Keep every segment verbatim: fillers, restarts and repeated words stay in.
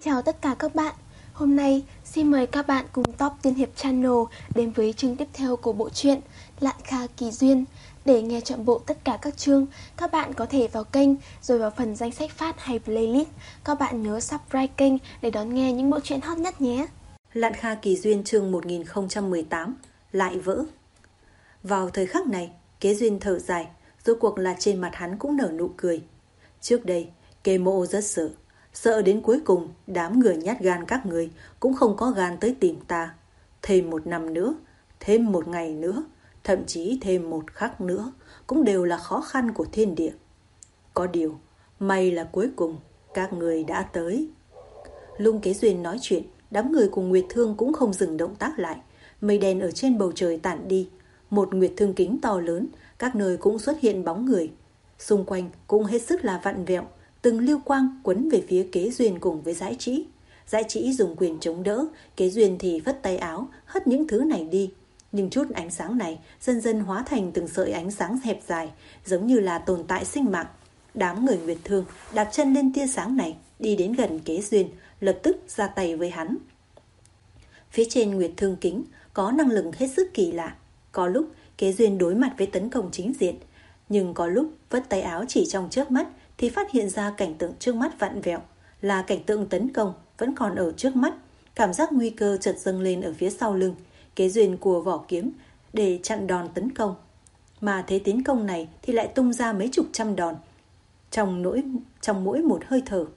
Chào tất cả các bạn. Hôm nay xin mời các bạn cùng Top Tiên Hiệp Channel đến với chương tiếp theo của bộ truyện Lạn Kha Kỳ Duyên. Để nghe trọn bộ tất cả các chương, các bạn có thể vào kênh rồi vào phần danh sách phát hay playlist. Các bạn nhớ subscribe kênh để đón nghe những bộ truyện hot nhất nhé. Lạn Kha Kỳ Duyên chương một nghìn không trăm mười tám lại vỡ. Vào thời khắc này, Kế Duyên thở dài, rốt cuộc là trên mặt hắn cũng nở nụ cười. Trước đây, Kế Mộ rất sợ, sợ đến cuối cùng đám người nhát gan các người cũng không có gan tới tìm ta. Thêm một năm nữa, thêm một ngày nữa, thậm chí thêm một khắc nữa cũng đều là khó khăn của thiên địa. Có điều, may là cuối cùng các người đã tới. Lung Kế Duyên nói chuyện, đám người cùng Nguyệt Thương cũng không dừng động tác lại. Mây đen ở trên bầu trời tản đi, một Nguyệt Thương kính to lớn, các nơi cũng xuất hiện bóng người. Xung quanh cũng hết sức là vặn vẹo, từng lưu quang quấn về phía Kế Duyên cùng với Dãi Trĩ. Dãi Trĩ dùng quyền chống đỡ, Kế Duyên thì phất tay áo, hất những thứ này đi. Nhưng chút ánh sáng này dần dần hóa thành từng sợi ánh sáng hẹp dài, giống như là tồn tại sinh mạng. Đám người Nguyệt Thương đạp chân lên tia sáng này, đi đến gần Kế Duyên, lập tức ra tay với hắn. Phía trên Nguyệt Thương kính có năng lực hết sức kỳ lạ. Có lúc Kế Duyên đối mặt với tấn công chính diện, nhưng có lúc vất tay áo chỉ trong chớp mắt thì phát hiện ra cảnh tượng trước mắt vặn vẹo, là cảnh tượng tấn công vẫn còn ở trước mắt. Cảm giác nguy cơ chợt dâng lên ở phía sau lưng. Kế Duyên cùa vỏ kiếm để chặn đòn tấn công, mà thế tiến công này thì lại tung ra mấy chục trăm đòn trong nỗi trong mỗi một hơi thở.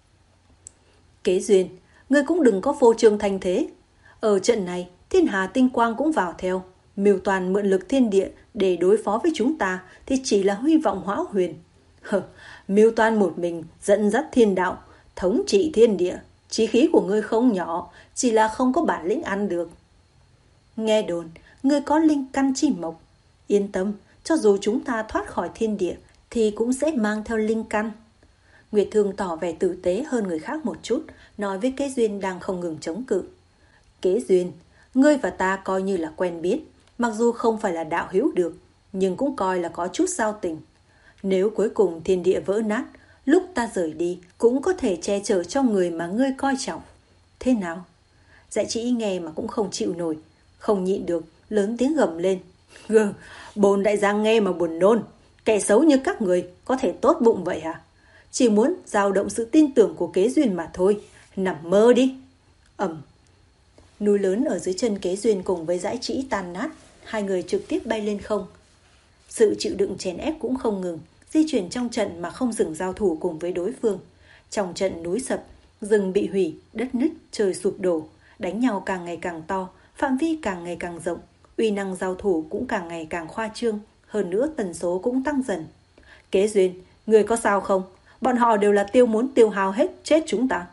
Kế Duyên, ngươi cũng đừng có phô trương thành thế. Ở trận này, Thiên Hà Tinh Quang cũng vào theo, mưu toàn mượn lực thiên địa để đối phó với chúng ta thì chỉ là hy vọng hão huyền. Hờ, mưu toàn một mình dẫn dắt thiên đạo, thống trị thiên địa, chí khí của ngươi không nhỏ, chỉ là không có bản lĩnh ăn được. Nghe đồn, ngươi có linh căn chi mộc. Yên tâm, cho dù chúng ta thoát khỏi thiên địa thì cũng sẽ mang theo linh căn. Nguyệt Thương tỏ vẻ tử tế hơn người khác một chút, nói với Kế Duyên đang không ngừng chống cự. Kế Duyên, ngươi và ta coi như là quen biết, mặc dù không phải là đạo hữu được, nhưng cũng coi là có chút giao tình. Nếu cuối cùng thiên địa vỡ nát, lúc ta rời đi cũng có thể che chở cho người mà ngươi coi trọng. Thế nào? Dãi Trĩ nghe mà cũng không chịu nổi, không nhịn được, lớn tiếng gầm lên. Gừ, bồn đại gia nghe mà buồn nôn. Kẻ xấu như các người có thể tốt bụng vậy hả? Chỉ muốn dao động sự tin tưởng của Kế Duyên mà thôi. Nằm mơ đi. Ầm. Núi lớn ở dưới chân Kế Duyên cùng với Dãi Trĩ tan nát, hai người trực tiếp bay lên không. Sự chịu đựng chèn ép cũng không ngừng, di chuyển trong trận mà không dừng giao thủ cùng với đối phương. Trong trận núi sập, rừng bị hủy, đất nứt, trời sụp đổ, đánh nhau càng ngày càng to, phạm vi càng ngày càng rộng, uy năng giao thủ cũng càng ngày càng khoa trương, hơn nữa tần số cũng tăng dần. Kế Duyên, người có sao không? Bọn họ đều là tiêu muốn tiêu hao hết chết chúng ta.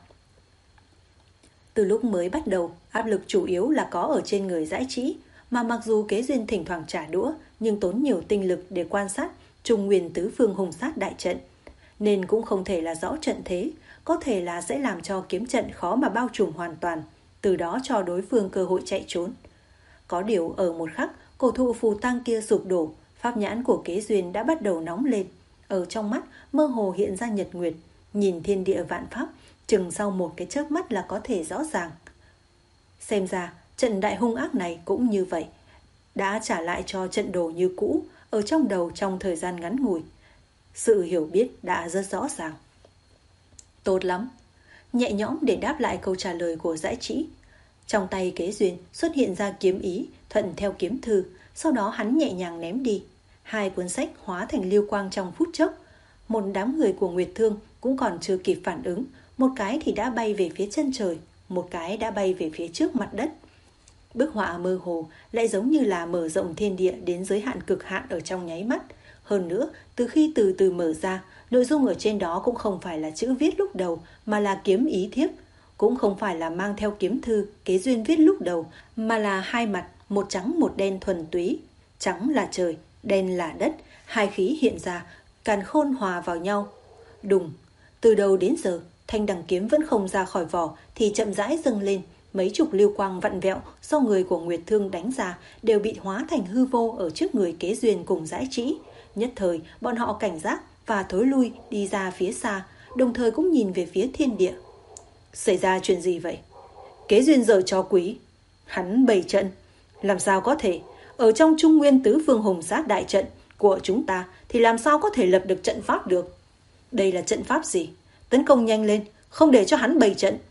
Từ lúc mới bắt đầu, áp lực chủ yếu là có ở trên người Dãi Trĩ, mà mặc dù Kế Duyên thỉnh thoảng trả đũa, nhưng tốn nhiều tinh lực để quan sát Trung Nguyên tứ phương hùng sát đại trận, nên cũng không thể là rõ trận thế, có thể là sẽ làm cho kiếm trận khó mà bao trùm hoàn toàn, từ đó cho đối phương cơ hội chạy trốn. Có điều ở một khắc, cổ thụ phù tang kia sụp đổ, pháp nhãn của Kế Duyên đã bắt đầu nóng lên, ở trong mắt mơ hồ hiện ra nhật nguyệt, nhìn thiên địa vạn pháp, chừng sau một cái chớp mắt là có thể rõ ràng. Xem ra trận đại hung ác này cũng như vậy, đã trả lại cho trận đồ như cũ ở trong đầu trong thời gian ngắn ngủi. Sự hiểu biết đã rất rõ ràng. Tốt lắm. Nhẹ nhõm để đáp lại câu trả lời của Dãi Trĩ. Trong tay Kế Duyên xuất hiện ra kiếm ý, thuận theo kiếm thư, sau đó hắn nhẹ nhàng ném đi. Hai cuốn sách hóa thành lưu quang trong phút chốc. Một đám người của Nguyệt Thương cũng còn chưa kịp phản ứng, một cái thì đã bay về phía chân trời, một cái đã bay về phía trước mặt đất. Bức họa mơ hồ lại giống như là mở rộng thiên địa đến giới hạn cực hạn ở trong nháy mắt. Hơn nữa, từ khi từ từ mở ra, nội dung ở trên đó cũng không phải là chữ viết lúc đầu, mà là kiếm ý thiếp. Cũng không phải là mang theo kiếm thư Kế Duyên viết lúc đầu, mà là hai mặt, một trắng một đen thuần túy. Trắng là trời, đen là đất, hai khí hiện ra, càn khôn hòa vào nhau. Đùng, từ đầu đến giờ, thanh đằng kiếm vẫn không ra khỏi vỏ thì chậm rãi dâng lên. Mấy chục lưu quang vặn vẹo do người của Nguyệt Thương đánh ra đều bị hóa thành hư vô ở trước người Kế Duyên cùng Dãi Trĩ. Nhất thời, bọn họ cảnh giác và thối lui đi ra phía xa, đồng thời cũng nhìn về phía thiên địa. Xảy ra chuyện gì vậy? Kế Duyên giở trò quỷ. Hắn bày trận. Làm sao có thể? Ở trong Trung Nguyên tứ phương hùng sát đại trận của chúng ta thì làm sao có thể lập được trận pháp được? Đây là trận pháp gì? Tấn công nhanh lên, không để cho hắn bày trận.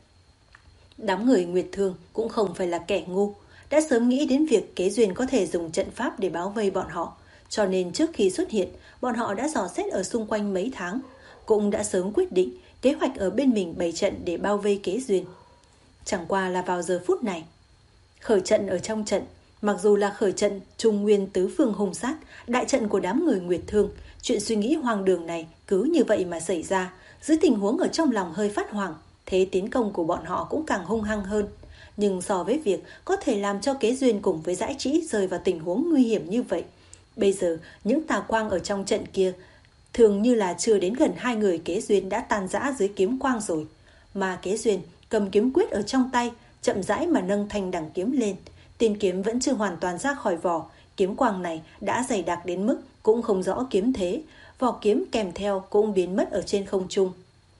Đám người Nguyệt Thương cũng không phải là kẻ ngu, đã sớm nghĩ đến việc Kế Duyên có thể dùng trận pháp để bao vây bọn họ, cho nên trước khi xuất hiện, bọn họ đã dò xét ở xung quanh mấy tháng, cũng đã sớm quyết định kế hoạch ở bên mình bày trận để bao vây Kế Duyên. Chẳng qua là vào giờ phút này, khởi trận ở trong trận, mặc dù là khởi trận Trung Nguyên tứ phương hung sát, đại trận của đám người Nguyệt Thương, chuyện suy nghĩ hoang đường này cứ như vậy mà xảy ra, dưới tình huống ở trong lòng hơi phát hoảng, thế tiến công của bọn họ cũng càng hung hăng hơn. Nhưng so với việc có thể làm cho Kế Duyên cùng với Dãi Trĩ rơi vào tình huống nguy hiểm như vậy, bây giờ những tà quang ở trong trận kia thường như là chưa đến gần hai người Kế Duyên đã tan rã dưới kiếm quang rồi. Mà Kế Duyên cầm kiếm quyết ở trong tay, chậm rãi mà nâng thanh đẳng kiếm lên. Tiên kiếm vẫn chưa hoàn toàn ra khỏi vỏ, kiếm quang này đã dày đặc đến mức cũng không rõ kiếm thế, vỏ kiếm kèm theo cũng biến mất ở trên không trung.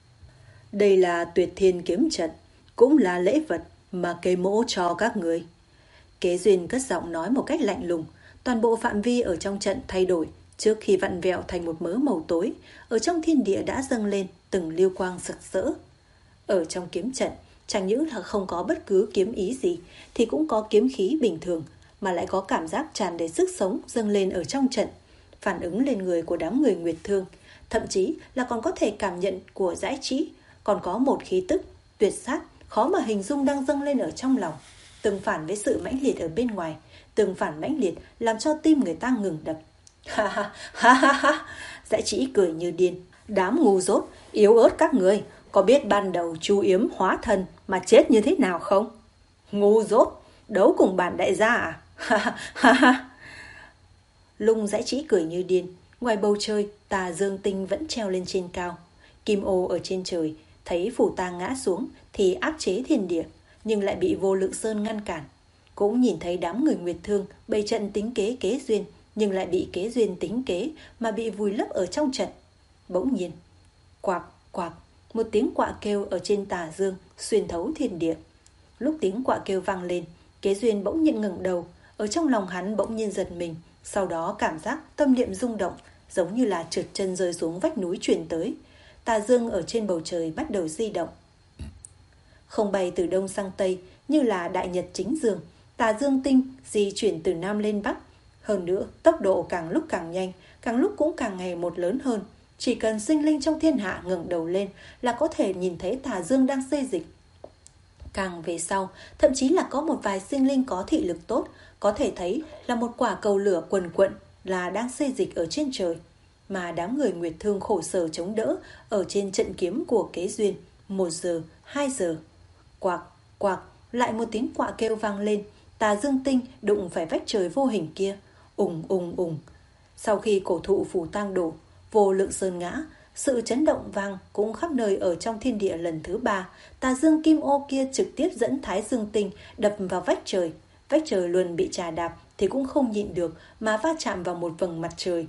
Đây là Tuyệt Thiên kiếm trận, cũng là lễ vật mà Kế Mỗ cho các người. Kế Duyên cất giọng nói một cách lạnh lùng, toàn bộ phạm vi ở trong trận thay đổi, trước khi vặn vẹo thành một mớ màu tối, ở trong thiên địa đã dâng lên từng lưu quang rực rỡ. Ở trong kiếm trận, chẳng những là không có bất cứ kiếm ý gì, thì cũng có kiếm khí bình thường, mà lại có cảm giác tràn đầy sức sống dâng lên ở trong trận, phản ứng lên người của đám người Nguyệt Thương, thậm chí là còn có thể cảm nhận của Dãi Trĩ, còn có một khí tức tuyệt sát khó mà hình dung đang dâng lên ở trong lòng, tương phản với sự mãnh liệt ở bên ngoài, tương phản mãnh liệt làm cho tim người ta ngừng đập. Ha ha ha ha ha! Dãi Trĩ cười như điên. Đám ngu dốt, yếu ớt các người, có biết ban đầu Chu Yếm hóa thân mà chết như thế nào không? Ngu dốt, đấu cùng bản đại gia à? Ha ha ha ha! Lung Dãi Trĩ cười như điên. Ngoài bầu trời, tà dương tinh vẫn treo lên trên cao. Kim ô ở trên trời thấy Phủ Tang ngã xuống thì áp chế thiên địa, nhưng lại bị Vô Lượng Sơn ngăn cản. Cũng nhìn thấy đám người Nguyệt Thương bày trận tính kế Kế Duyên, nhưng lại bị Kế Duyên tính kế mà bị vùi lấp ở trong trận. Bỗng nhiên, quạc quạc, một tiếng quạ kêu ở trên tà dương xuyên thấu thiên địa. Lúc tiếng quạ kêu vang lên, Kế Duyên bỗng nhiên ngẩng đầu, ở trong lòng hắn bỗng nhiên giật mình, sau đó cảm giác tâm niệm rung động, giống như là trượt chân rơi xuống vách núi truyền tới. Tà dương ở trên bầu trời bắt đầu di động, không bay từ đông sang tây như là đại nhật chính dương. Tà dương tinh di chuyển từ nam lên bắc, hơn nữa tốc độ càng lúc càng nhanh, càng lúc cũng càng ngày một lớn hơn. Chỉ cần sinh linh trong thiên hạ ngẩng đầu lên là có thể nhìn thấy tà dương đang xê dịch. Càng về sau, thậm chí là có một vài sinh linh có thị lực tốt, có thể thấy là một quả cầu lửa quần quận là đang xê dịch ở trên trời. Mà đám người Nguyệt Thương khổ sở chống đỡ ở trên trận kiếm của Kế Duyên. Một giờ, hai giờ, quạc, quạc, lại một tiếng quạ kêu vang lên. Tà dương tinh đụng phải vách trời vô hình kia, ùng ùng ùng. Sau khi cổ thụ Phủ Tang đổ, Vô Lượng Sơn ngã, sự chấn động vang cũng khắp nơi ở trong thiên địa lần thứ ba. Tà dương kim ô kia trực tiếp dẫn Thái Dương tinh đập vào vách trời. Vách trời luôn bị trà đạp thì cũng không nhịn được mà va chạm vào một vầng mặt trời.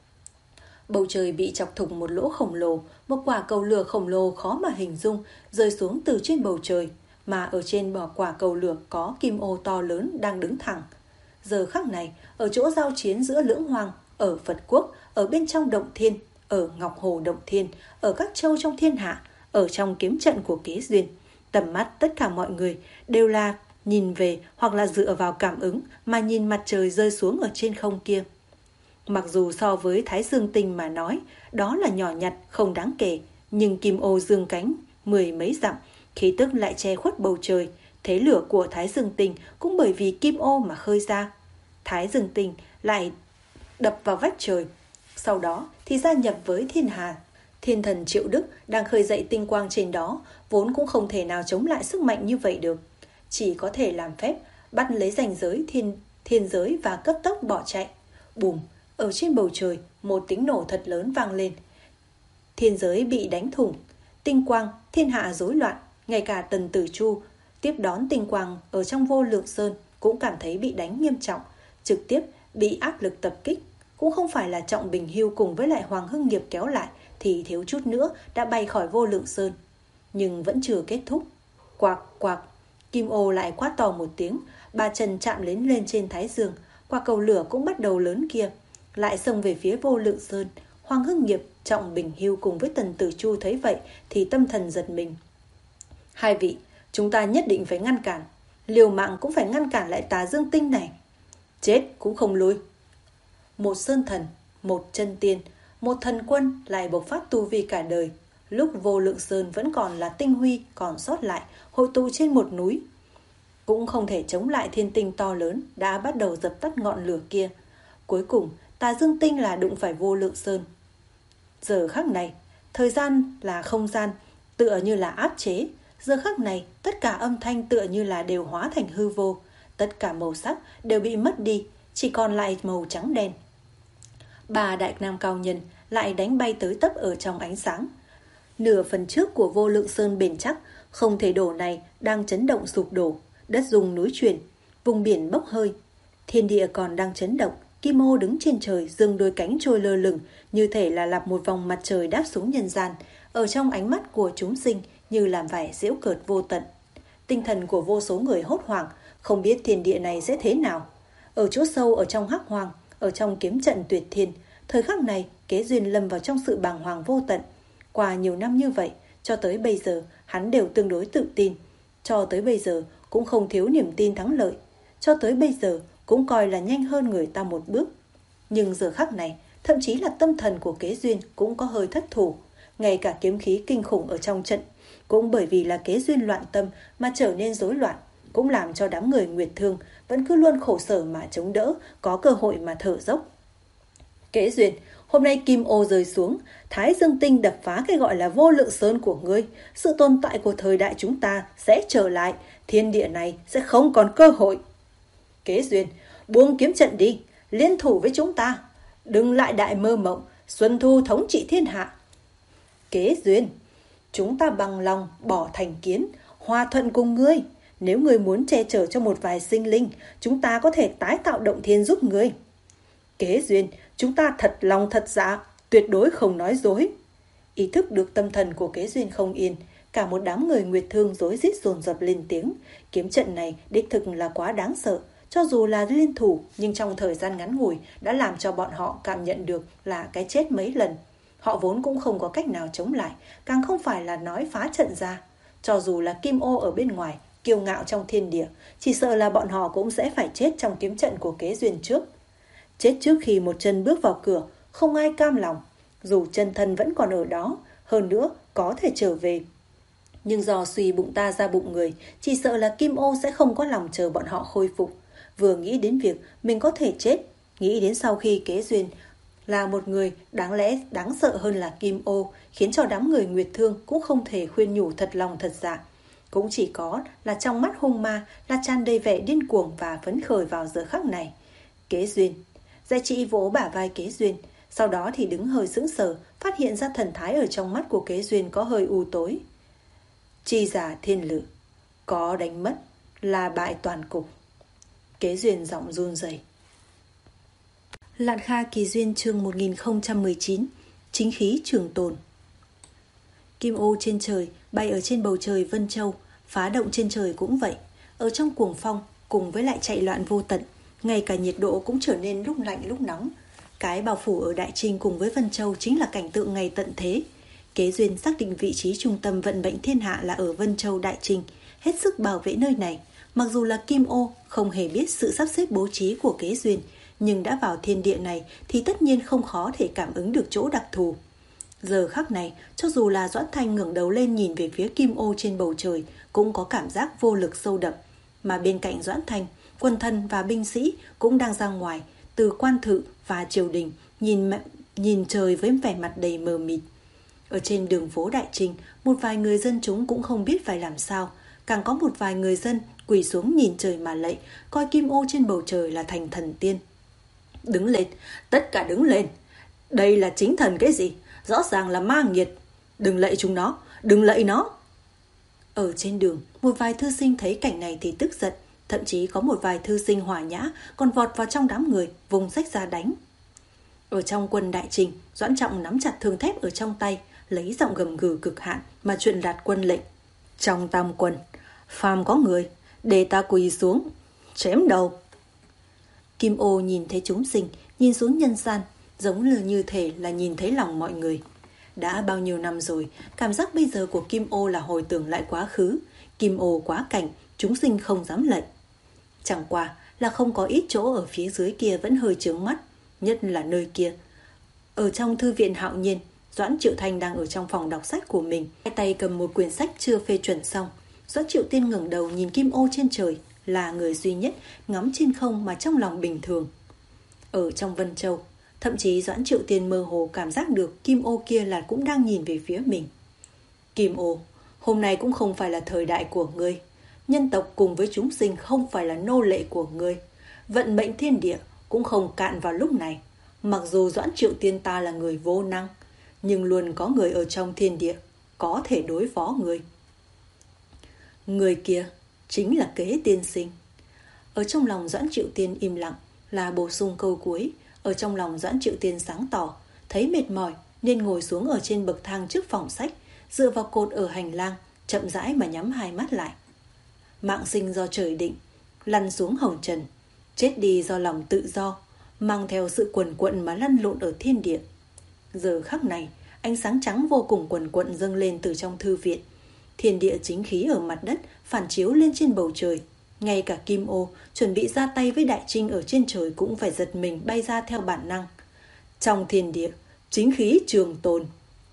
Bầu trời bị chọc thủng một lỗ khổng lồ, một quả cầu lửa khổng lồ khó mà hình dung rơi xuống từ trên bầu trời, mà ở trên bò quả cầu lửa có kim ô to lớn đang đứng thẳng. Giờ khắc này, ở chỗ giao chiến giữa Lưỡng Hoàng, ở Phật Quốc, ở bên trong Động Thiên, ở Ngọc Hồ Động Thiên, ở các châu trong thiên hạ, ở trong kiếm trận của Kế Duyên, tầm mắt tất cả mọi người đều là nhìn về hoặc là dựa vào cảm ứng mà nhìn mặt trời rơi xuống ở trên không kia. Mặc dù so với Thái Dương tinh mà nói, đó là nhỏ nhặt, không đáng kể, nhưng kim ô dương cánh mười mấy dặm, khí tức lại che khuất bầu trời. Thế lửa của Thái Dương tinh cũng bởi vì kim ô mà khơi ra. Thái Dương tinh lại đập vào vách trời, sau đó thì gia nhập với thiên hà. Thiên thần Triệu Đức đang khơi dậy tinh quang trên đó, vốn cũng không thể nào chống lại sức mạnh như vậy được, chỉ có thể làm phép bắt lấy ranh giới thiên, thiên giới và cấp tốc bỏ chạy. Bùm! Ở trên bầu trời, một tiếng nổ thật lớn vang lên. Thiên giới bị đánh thủng, tinh quang, thiên hạ rối loạn. Ngay cả Tần Tử Chu tiếp đón tinh quang ở trong Vô Lượng Sơn cũng cảm thấy bị đánh nghiêm trọng, trực tiếp bị áp lực tập kích. Cũng không phải là Trọng Bình Hưu cùng với lại Hoàng Hưng Nghiệp kéo lại thì thiếu chút nữa đã bay khỏi Vô Lượng Sơn. Nhưng vẫn chưa kết thúc. Quạc quạc, kim ô lại quát to một tiếng, ba chân chạm đến lên trên thái dương, quả cầu lửa cũng bắt đầu lớn kia, lại xông về phía Vô Lượng Sơn. Hoàng Hưng Nghiệp, Trọng Bình Hưu cùng với Tần Tử Chu thấy vậy thì tâm thần giật mình. Hai vị, chúng ta nhất định phải ngăn cản, liều mạng cũng phải ngăn cản lại Tà Dương Tinh này. Chết cũng không lui. Một sơn thần, một chân tiên, một thần quân lại bộc phát tu vi cả đời. Lúc Vô Lượng Sơn vẫn còn là tinh huy còn sót lại, hội tụ trên một núi, cũng không thể chống lại thiên tinh to lớn đã bắt đầu dập tắt ngọn lửa kia. Cuối cùng, Tà Dương Tinh là đụng phải Vô Lượng Sơn. Giờ khắc này, thời gian là không gian, tựa như là áp chế. Giờ khắc này, tất cả âm thanh tựa như là đều hóa thành hư vô. Tất cả màu sắc đều bị mất đi, chỉ còn lại màu trắng đen. Ba đại nam cao nhân lại đánh bay tới tấp ở trong ánh sáng. Nửa phần trước của Vô Lượng Sơn bền chắc, không thể đổ này đang chấn động sụp đổ. Đất rung núi chuyển, vùng biển bốc hơi. Thiên địa còn đang chấn động. Kim ô đứng trên trời, giương đôi cánh trôi lơ lửng, như thể là lặp một vòng mặt trời đáp xuống nhân gian. Ở trong ánh mắt của chúng sinh như làm vẻ giễu cợt vô tận. Tinh thần của vô số người hốt hoảng, không biết thiên địa này sẽ thế nào. Ở chỗ sâu ở trong hắc hoang, ở trong kiếm trận tuyệt thiên, thời khắc này Kế Duyên lâm vào trong sự bàng hoàng vô tận. Qua nhiều năm như vậy, cho tới bây giờ hắn đều tương đối tự tin. Cho tới bây giờ cũng không thiếu niềm tin thắng lợi. Cho tới bây giờ cũng coi là nhanh hơn người ta một bước. Nhưng giờ khắc này, thậm chí là tâm thần của Kế Duyên cũng có hơi thất thủ. Ngay cả kiếm khí kinh khủng ở trong trận, cũng bởi vì là Kế Duyên loạn tâm mà trở nên rối loạn, cũng làm cho đám người Nguyệt Thương vẫn cứ luôn khổ sở mà chống đỡ, có cơ hội mà thở dốc. Kế Duyên, hôm nay kim ô rơi xuống, Thái Dương Tinh đập phá cái gọi là Vô Lượng Sơn của ngươi, sự tồn tại của thời đại chúng ta sẽ trở lại, thiên địa này sẽ không còn cơ hội. Kế Duyên, buông kiếm trận đi, liên thủ với chúng ta, đừng lại đại mơ mộng, xuân thu thống trị thiên hạ. Kế Duyên, chúng ta bằng lòng bỏ thành kiến, hòa thuận cùng ngươi. Nếu ngươi muốn che chở cho một vài sinh linh, chúng ta có thể tái tạo động thiên giúp ngươi. Kế Duyên, chúng ta thật lòng thật dạ, tuyệt đối không nói dối. Ý thức được tâm thần của Kế Duyên không yên, cả một đám người Nguyệt Thương rối rít dồn dập lên tiếng. Kiếm trận này đích thực là quá đáng sợ. Cho dù là liên thủ, nhưng trong thời gian ngắn ngủi đã làm cho bọn họ cảm nhận được là cái chết mấy lần. Họ vốn cũng không có cách nào chống lại, càng không phải là nói phá trận ra. Cho dù là kim ô ở bên ngoài, kiêu ngạo trong thiên địa, chỉ sợ là bọn họ cũng sẽ phải chết trong kiếm trận của Kế Duyên trước. Chết trước khi một chân bước vào cửa, không ai cam lòng. Dù chân thân vẫn còn ở đó, hơn nữa có thể trở về. Nhưng do suy bụng ta ra bụng người, chỉ sợ là kim ô sẽ không có lòng chờ bọn họ khôi phục. Vừa nghĩ đến việc mình có thể chết, nghĩ đến sau khi Kế Duyên là một người đáng lẽ đáng sợ hơn là kim ô, khiến cho đám người Nguyệt Thương cũng không thể khuyên nhủ thật lòng thật dạ. Cũng chỉ có là trong mắt hung ma là tràn đầy vẻ điên cuồng và phấn khởi vào giờ khắc này. Kế Duyên, Gia Trị vỗ bả vai Kế Duyên, sau đó thì đứng hơi sững sờ, phát hiện ra thần thái ở trong mắt của Kế Duyên có hơi u tối. Chi giả thiên lự, có đánh mất là bại toàn cục. Kế Duyên giọng run rẩy. Lạn Kha Kỳ Duyên chương một nghìn không trăm mười chín, chính khí trường tồn. Kim ô trên trời bay ở trên bầu trời Vân Châu, phá động trên trời cũng vậy. Ở trong cuồng phong cùng với lại chạy loạn vô tận, ngay cả nhiệt độ cũng trở nên lúc lạnh lúc nóng. Cái bao phủ ở Đại Trinh cùng với Vân Châu chính là cảnh tượng ngày tận thế. Kế Duyên xác định vị trí trung tâm vận mệnh thiên hạ là ở Vân Châu Đại Trinh, hết sức bảo vệ nơi này. Mặc dù là Kim ô không hề biết sự sắp xếp bố trí của Kế Duyên, nhưng đã vào thiên địa này thì tất nhiên không khó thể cảm ứng được chỗ đặc thù. Giờ khắc này, cho dù là Doãn Thanh ngẩng đầu lên nhìn về phía Kim ô trên bầu trời, cũng có cảm giác vô lực sâu đậm. Mà bên cạnh Doãn Thanh, quân thân và binh sĩ cũng đang ra ngoài, từ quan thự và triều đình, nhìn nhìn trời với vẻ mặt đầy mờ mịt. Ở trên đường phố Đại Trinh, một vài người dân chúng cũng không biết phải làm sao. Càng có một vài người dân quỳ xuống nhìn trời mà lạy, coi Kim ô trên bầu trời là thành thần tiên. Đứng lên, tất cả đứng lên. Đây là chính thần cái gì? Rõ ràng là ma nghiệt. Đừng lạy chúng nó, đừng lạy nó. Ở trên đường, một vài thư sinh thấy cảnh này thì tức giận. Thậm chí có một vài thư sinh hòa nhã còn vọt vào trong đám người, vùng sách ra đánh. Ở trong quân Đại Trinh, Doãn Trọng nắm chặt thương thép ở trong tay, lấy giọng gầm gừ cực hạn mà truyền đạt quân lệnh. Trong tam quân, Phàm có người, để ta quỳ xuống, chém đầu. Kim ô nhìn thấy chúng sinh, nhìn xuống nhân gian, giống như như thể là nhìn thấy lòng mọi người. Đã bao nhiêu năm rồi, cảm giác bây giờ của Kim ô là hồi tưởng lại quá khứ. Kim ô quá cảnh, chúng sinh không dám lệnh. Chẳng qua là không có ít chỗ ở phía dưới kia vẫn hơi chướng mắt, nhất là nơi kia. Ở trong thư viện Hạo Nhiên, Doãn Triệu Thanh đang ở trong phòng đọc sách của mình, hai tay cầm một quyển sách chưa phê chuẩn xong. Doãn Triệu Tiên ngẩng đầu nhìn Kim ô trên trời, là người duy nhất ngắm trên không mà trong lòng bình thường. Ở trong Vân Châu, thậm chí Doãn Triệu Tiên mơ hồ cảm giác được Kim ô kia là cũng đang nhìn về phía mình. Kim ô, hôm nay cũng không phải là thời đại của ngươi. Nhân tộc cùng với chúng sinh không phải là nô lệ của ngươi. Vận mệnh thiên địa cũng không cạn vào lúc này. Mặc dù Doãn Triệu Tiên ta là người vô năng, nhưng luôn có người ở trong thiên địa có thể đối phó ngươi. Người kia chính là Kế tiên sinh. Ở trong lòng Doãn Triệu Tiên im lặng là bổ sung câu cuối. Ở trong lòng Doãn Triệu Tiên sáng tỏ, thấy mệt mỏi nên ngồi xuống ở trên bậc thang trước phòng sách, dựa vào cột ở hành lang, chậm rãi mà nhắm hai mắt lại. Mạng sinh do trời định, lăn xuống hồng trần, chết đi do lòng tự do, mang theo sự quần quận mà lăn lộn ở thiên địa. Giờ khắc này, ánh sáng trắng vô cùng quần quận dâng lên từ trong thư viện. Thiên địa chính khí ở mặt đất phản chiếu lên trên bầu trời. Ngay cả Kim ô chuẩn bị ra tay với Đại Trinh ở trên trời cũng phải giật mình bay ra theo bản năng. Trong thiên địa, chính khí trường tồn.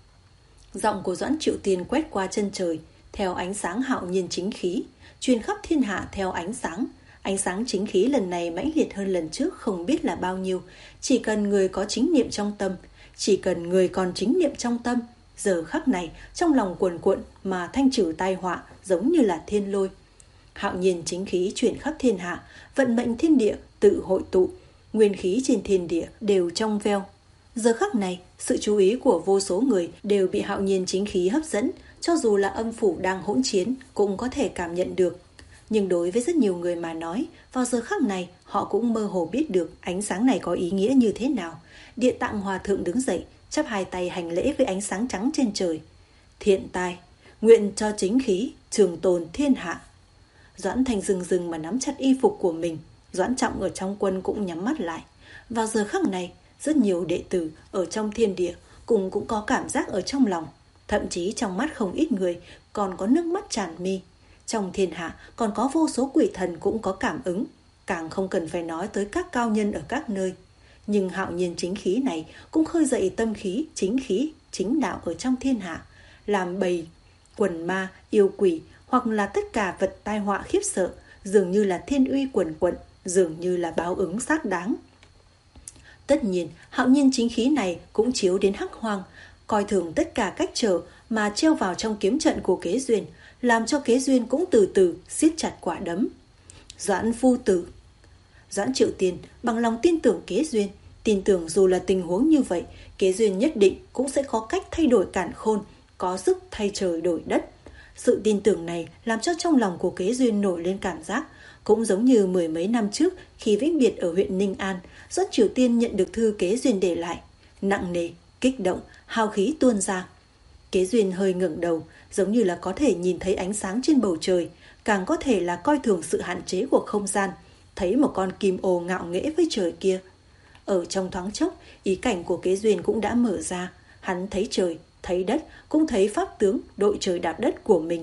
Giọng của Doãn Triệu Tiên quét qua chân trời, theo ánh sáng hạo nhiên chính khí, truyền khắp thiên hạ theo ánh sáng. Ánh sáng chính khí lần này mãnh liệt hơn lần trước không biết là bao nhiêu. Chỉ cần người có chính niệm trong tâm, chỉ cần người còn chính niệm trong tâm, giờ khắc này trong lòng cuồn cuộn mà thanh trừ tai họa giống như là thiên lôi. Hạo nhiên chính khí chuyển khắp thiên hạ, vận mệnh thiên địa tự hội tụ, nguyên khí trên thiên địa đều trong veo. Giờ khắc này, sự chú ý của vô số người đều bị hạo nhiên chính khí hấp dẫn, cho dù là âm phủ đang hỗn chiến cũng có thể cảm nhận được. Nhưng đối với rất nhiều người mà nói, vào giờ khắc này họ cũng mơ hồ biết được ánh sáng này có ý nghĩa như thế nào. Địa Tạng Hòa Thượng đứng dậy, chắp hai tay hành lễ với ánh sáng trắng trên trời. Thiện tai, nguyện cho chính khí trường tồn thiên hạ. Doãn Thanh dừng dừng mà nắm chặt y phục của mình. Doãn Trọng ở trong quân cũng nhắm mắt lại. Vào giờ khắc này, rất nhiều đệ tử ở trong thiên địa cùng cũng có cảm giác ở trong lòng. Thậm chí trong mắt không ít người còn có nước mắt tràn mi. Trong thiên hạ còn có vô số quỷ thần cũng có cảm ứng, càng không cần phải nói tới các cao nhân ở các nơi. Nhưng hạo nhiên chính khí này cũng khơi dậy tâm khí, chính khí, chính đạo ở trong thiên hạ, làm bầy, quần ma, yêu quỷ hoặc là tất cả vật tai họa khiếp sợ, dường như là thiên uy quần quận, dường như là báo ứng xác đáng. Tất nhiên, hạo nhiên chính khí này cũng chiếu đến Hắc Hoang, coi thường tất cả cách trở mà treo vào trong kiếm trận của Kế Duyên, làm cho Kế Duyên cũng từ từ siết chặt quả đấm. Doãn phu tử. Doãn Triệu Tiên bằng lòng tin tưởng Kế Duyên, tin tưởng dù là tình huống như vậy, Kế Duyên nhất định cũng sẽ có cách thay đổi càn khôn, có sức thay trời đổi đất. Sự tin tưởng này làm cho trong lòng của Kế Duyên nổi lên cảm giác, cũng giống như mười mấy năm trước khi vĩnh biệt ở huyện Ninh An, Doãn Triều Tiên nhận được thư Kế Duyên để lại, nặng nề, kích động, hào khí tuôn ra. Kế Duyên hơi ngẩng đầu, giống như là có thể nhìn thấy ánh sáng trên bầu trời, càng có thể là coi thường sự hạn chế của không gian, thấy một con kim ô ngạo nghễ với trời kia. Ở trong thoáng chốc, ý cảnh của Kế Duyên cũng đã mở ra, hắn thấy trời, thấy đất, cũng thấy pháp tướng đội trời đạp đất của mình.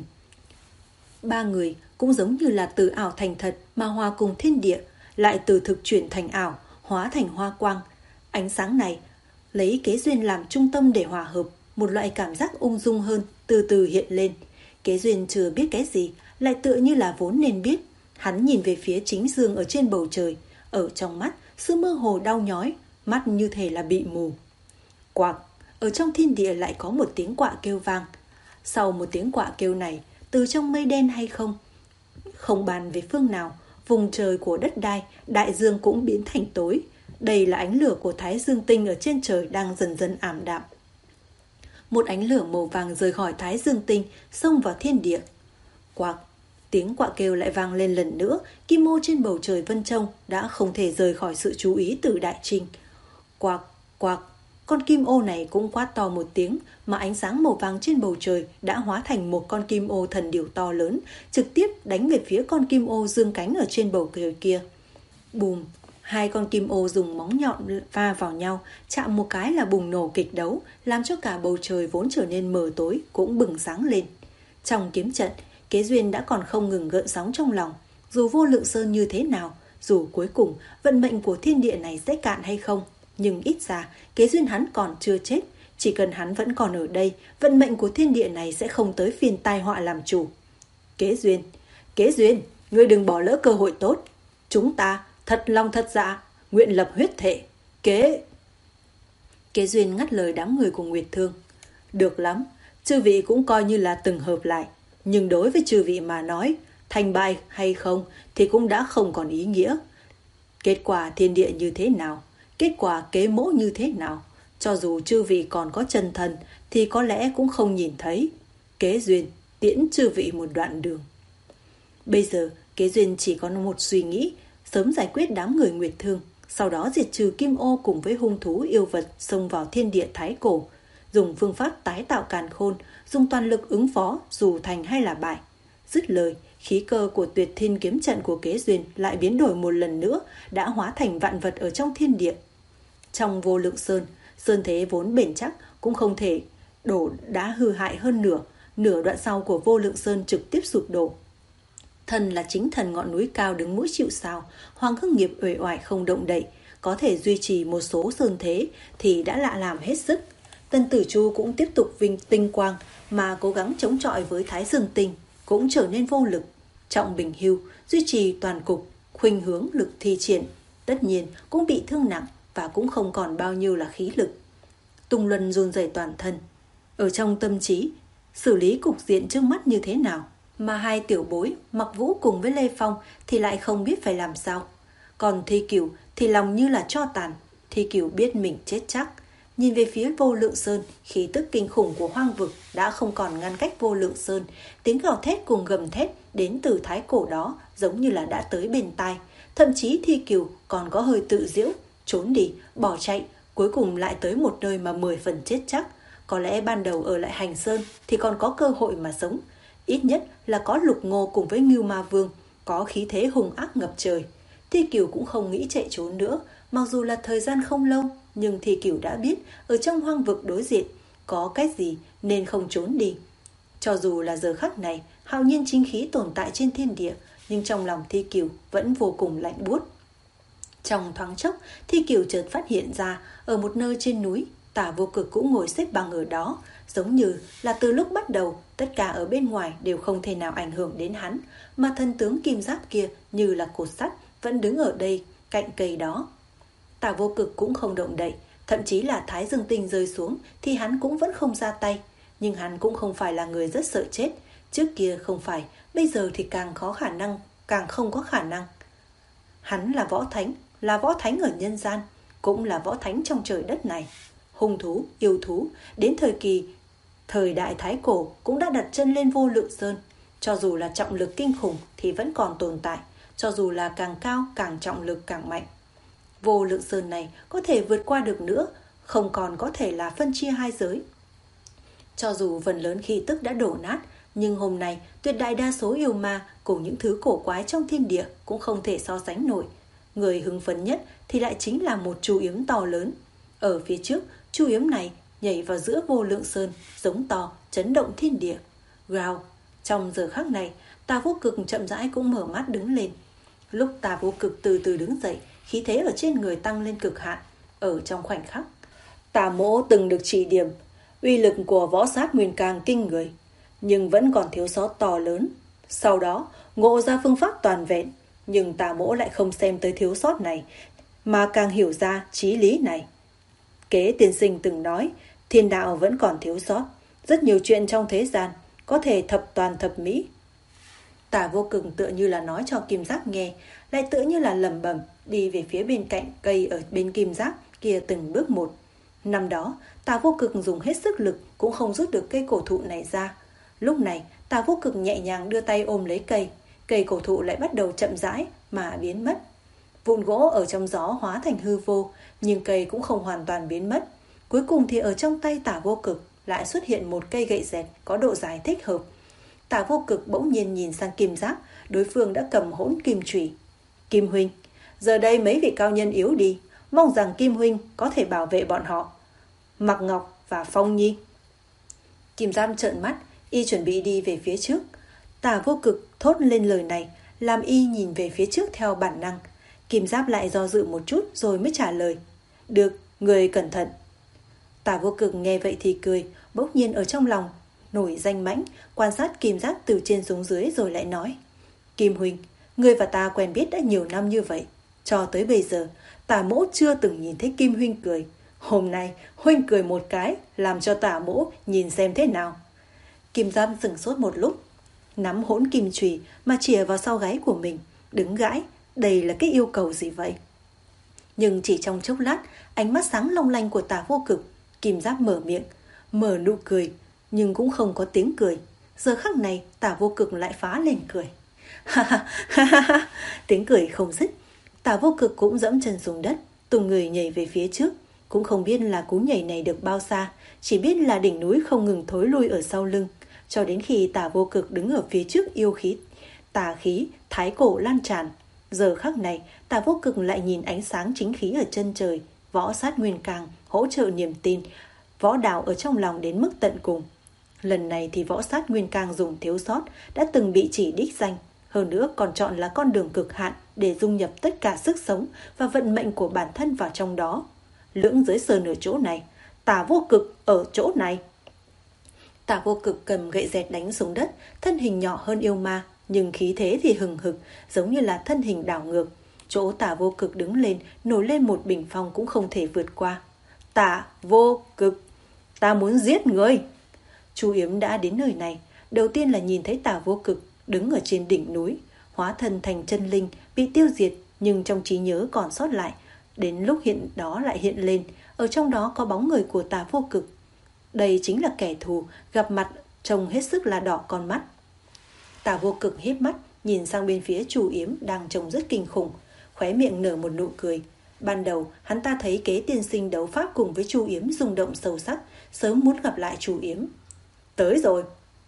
Ba người cũng giống như là từ ảo thành thật mà hòa cùng thiên địa, lại từ thực chuyển thành ảo, hóa thành hoa quang. Ánh sáng này lấy Kế Duyên làm trung tâm để hòa hợp, một loại cảm giác ung dung hơn từ từ hiện lên. Kế Duyên chưa biết cái gì, lại tựa như là vốn nên biết. Hắn nhìn về phía chính dương ở trên bầu trời, ở trong mắt sự mơ hồ đau nhói, mắt như thể là bị mù. Quạc, ở trong thiên địa lại có một tiếng quạ kêu vang. Sau một tiếng quạ kêu này, từ trong mây đen hay không, không bàn về phương nào, vùng trời của đất đai, đại dương cũng biến thành tối. Đây là ánh lửa của Thái Dương tinh ở trên trời đang dần dần ảm đạm. Một ánh lửa màu vàng rời khỏi Thái Dương tinh, xông vào thiên địa. Quạc, tiếng quạ kêu lại vang lên lần nữa. Kim ô trên bầu trời Vân Châu đã không thể rời khỏi sự chú ý từ Đại Trinh. Quạc, quạc, con kim ô này cũng quát to một tiếng, mà ánh sáng màu vàng trên bầu trời đã hóa thành một con kim ô thần điểu to lớn, trực tiếp đánh về phía con kim ô dương cánh ở trên bầu trời kia. Bùm! Hai con kim ô dùng móng nhọn va vào nhau, chạm một cái là bùng nổ kịch đấu, làm cho cả bầu trời vốn trở nên mờ tối cũng bừng sáng lên. Trong kiếm trận, Kế Duyên đã còn không ngừng gợn sóng trong lòng. Dù Vô Lượng Sơn như thế nào, dù cuối cùng vận mệnh của thiên địa này sẽ cạn hay không, nhưng ít ra Kế Duyên hắn còn chưa chết. Chỉ cần hắn vẫn còn ở đây, vận mệnh của thiên địa này sẽ không tới phiên tai họa làm chủ. Kế Duyên, Kế Duyên, ngươi đừng bỏ lỡ cơ hội tốt. Chúng ta thật lòng thật dạ, nguyện lập huyết thệ. Kế... Kế Duyên ngắt lời đám người của Nguyệt Thương. Được lắm, chư vị cũng coi như là từng hợp lại. Nhưng đối với chư vị mà nói, thành bại hay không thì cũng đã không còn ý nghĩa. Kết quả thiên địa như thế nào, kết quả Kế Mỗ như thế nào, cho dù chư vị còn có chân thần thì có lẽ cũng không nhìn thấy. Kế Duyên tiễn chư vị một đoạn đường. Bây giờ Kế Duyên chỉ có một suy nghĩ, sớm giải quyết đám người Nguyệt Thương, sau đó diệt trừ kim ô cùng với hung thú yêu vật xông vào thiên địa thái cổ, dùng phương pháp tái tạo càn khôn, dùng toàn lực ứng phó dù thành hay là bại. Dứt lời, khí cơ của Tuyệt Thiên kiếm trận của Kế Duyên lại biến đổi một lần nữa, đã hóa thành vạn vật ở trong thiên địa. Trong Vô Lượng Sơn, sơn thế vốn bền chắc cũng không thể đổ, đã hư hại hơn nửa, nửa đoạn sau của Vô Lượng Sơn trực tiếp sụp đổ. Thần là chính thần ngọn núi cao đứng mũi chịu sào, Hoàng Hưng Nghiệp uể oải không động đậy, có thể duy trì một số sơn thế thì đã lạ làm hết sức. Tân Tử Chu cũng tiếp tục vinh tinh quang mà cố gắng chống chọi với Thái Dương Tinh, cũng trở nên vô lực. Trọng Bình Hưu duy trì toàn cục, khuynh hướng lực thi triển, tất nhiên cũng bị thương nặng và cũng không còn bao nhiêu là khí lực. Tùng Luân run rẩy toàn thân, ở trong tâm trí xử lý cục diện trước mắt như thế nào, mà hai tiểu bối Mặc Vũ cùng với Lê Phong thì lại không biết phải làm sao. Còn Thi Cửu thì lòng như là tro tàn. Thi Cửu biết mình chết chắc, nhìn về phía Vô Lượng Sơn, khí tức kinh khủng của hoang vực đã không còn ngăn cách Vô Lượng Sơn. Tiếng gào thét cùng gầm thét đến từ thái cổ đó giống như là đã tới bên tai. Thậm chí Thi Cửu còn có hơi tự giễu, trốn đi, bỏ chạy, cuối cùng lại tới một nơi mà mười phần chết chắc. Có lẽ ban đầu ở lại Hành Sơn thì còn có cơ hội mà sống. Ít nhất là có Lục Ngô cùng với Ngưu Ma Vương, có khí thế hung ác ngập trời. Thi Cửu cũng không nghĩ chạy trốn nữa, mặc dù là thời gian không lâu, nhưng Thi Cửu đã biết ở trong hoang vực đối diện có cái gì nên không trốn đi. Cho dù là giờ khắc này hạo nhiên chính khí tồn tại trên thiên địa, nhưng trong lòng Thi Cửu vẫn vô cùng lạnh buốt. Trong thoáng chốc, Thi Cửu chợt phát hiện ra ở một nơi trên núi, Tả Vô Cực cũng ngồi xếp bằng ở đó, giống như là từ lúc bắt đầu tất cả ở bên ngoài đều không thể nào ảnh hưởng đến hắn, mà thân tướng kim giáp kia như là cột sắt vẫn đứng ở đây cạnh cây đó. Tả Vô Cực cũng không động đậy, thậm chí là Thái Dương Tinh rơi xuống thì hắn cũng vẫn không ra tay. Nhưng hắn cũng không phải là người rất sợ chết, trước kia không phải, bây giờ thì càng khó khả năng, càng không có khả năng. Hắn là võ thánh, là võ thánh ở nhân gian, cũng là võ thánh trong trời đất này. Hung thú, yêu thú, đến thời kỳ thời đại thái cổ cũng đã đặt chân lên Vô Lượng Sơn. Cho dù là trọng lực kinh khủng thì vẫn còn tồn tại, cho dù là càng cao càng trọng lực càng mạnh. Vô Lượng Sơn này có thể vượt qua được nữa, không còn có thể là phân chia hai giới. Cho dù phần lớn khí tức đã đổ nát, nhưng hôm nay tuyệt đại đa số yêu ma cùng những thứ cổ quái trong thiên địa cũng không thể so sánh nổi. Người hưng phấn nhất thì lại chính là một chu yếm to lớn. Ở phía trước, chu yếm này nhảy vào giữa Vô Lượng Sơn, giống to, chấn động thiên địa. Gào! Trong giờ khắc này, Tà Vô Cực chậm rãi cũng mở mắt đứng lên. Lúc Tà Vô Cực từ từ đứng dậy, khí thế ở trên người tăng lên cực hạn. Ở trong khoảnh khắc, Tà Mỗ từng được chỉ điểm, uy lực của võ sát nguyên càng kinh người, nhưng vẫn còn thiếu sót to lớn. Sau đó, ngộ ra phương pháp toàn vẹn, nhưng Tà Mỗ lại không xem tới thiếu sót này, mà càng hiểu ra chí lý này. Kế tiên sinh từng nói, thiên đạo vẫn còn thiếu sót, rất nhiều chuyện trong thế gian có thể thập toàn thập mỹ. Tả Vô Cực tựa như là nói cho Kim Giác nghe, lại tựa như là lẩm bẩm đi về phía bên cạnh cây ở bên Kim Giác kia từng bước một. Năm đó, Tả Vô Cực dùng hết sức lực cũng không rút được cây cổ thụ này ra. Lúc này, Tả Vô Cực nhẹ nhàng đưa tay ôm lấy cây, cây cổ thụ lại bắt đầu chậm rãi mà biến mất. Vụn gỗ ở trong gió hóa thành hư vô, nhưng cây cũng không hoàn toàn biến mất. Cuối cùng thì ở trong tay Tả Vô Cực lại xuất hiện một cây gậy dẹt có độ dài thích hợp. Tả Vô Cực bỗng nhiên nhìn sang Kim Giáp, đối phương đã cầm hỗn kim chùy. Kim huynh, giờ đây mấy vị cao nhân yếu đi, mong rằng Kim huynh có thể bảo vệ bọn họ. Mạc Ngọc và Phong Nhi. Kim Giáp trợn mắt, y chuẩn bị đi về phía trước. Tả Vô Cực thốt lên lời này, làm y nhìn về phía trước theo bản năng. Kim Giáp lại do dự một chút rồi mới trả lời. Được, người cẩn thận. Tả Vô Cực nghe vậy thì cười, bỗng nhiên ở trong lòng nổi danh mãnh, quan sát Kim Giáp từ trên xuống dưới rồi lại nói. Kim huynh, người và ta quen biết đã nhiều năm như vậy. Cho tới bây giờ, Tả mỗ chưa từng nhìn thấy Kim huynh cười. Hôm nay, huynh cười một cái, làm cho Tả mỗ nhìn xem thế nào. Kim Giáp sửng sốt một lúc, nắm hỗn kim chùy mà chìa vào sau gáy của mình, đứng gãi. Đây là cái yêu cầu gì vậy? Nhưng chỉ trong chốc lát, ánh mắt sáng long lanh của Tả Vô Cực, Kim Giáp mở miệng, mở nụ cười, nhưng cũng không có tiếng cười. Giờ khắc này, Tả Vô Cực lại phá lên cười. Ha ha ha ha ha, tiếng cười không dứt. Tả Vô Cực cũng dẫm chân xuống đất, tung người nhảy về phía trước. Cũng không biết là cú nhảy này được bao xa, chỉ biết là đỉnh núi không ngừng thối lui ở sau lưng, cho đến khi Tả Vô Cực đứng ở phía trước yêu khí, tà khí, thái cổ lan tràn. Giờ khắc này, Tả Vô Cực lại nhìn ánh sáng chính khí ở chân trời, võ sát nguyên càng hỗ trợ niềm tin, võ đạo ở trong lòng đến mức tận cùng. Lần này thì võ sát nguyên càng dùng thiếu sót, đã từng bị chỉ đích danh, hơn nữa còn chọn là con đường cực hạn để dung nhập tất cả sức sống và vận mệnh của bản thân vào trong đó. Lưỡng giới sơn ở chỗ này, Tả Vô Cực ở chỗ này. Tả Vô Cực cầm gậy dẹt đánh xuống đất, thân hình nhỏ hơn yêu ma, nhưng khí thế thì hừng hực, giống như là thân hình đảo ngược. Chỗ Tả Vô Cực đứng lên, nổi lên một bình phong cũng không thể vượt qua. Tả Vô Cực, ta muốn giết người. Chu Yếm đã đến nơi này, đầu tiên là nhìn thấy Tả Vô Cực đứng ở trên đỉnh núi, hóa thân thành chân linh, bị tiêu diệt, nhưng trong trí nhớ còn sót lại. Đến lúc hiện đó lại hiện lên, ở trong đó có bóng người của Tả Vô Cực. Đây chính là kẻ thù, gặp mặt trông hết sức là đỏ con mắt. Tả Vô Cực híp mắt, nhìn sang bên phía Chu Yếm đang trông rất kinh khủng, khóe miệng nở một nụ cười. Ban đầu, hắn ta thấy Kế tiên sinh đấu pháp cùng với Chu Yếm rung động sâu sắc, sớm muốn gặp lại Chu Yếm. Tới rồi.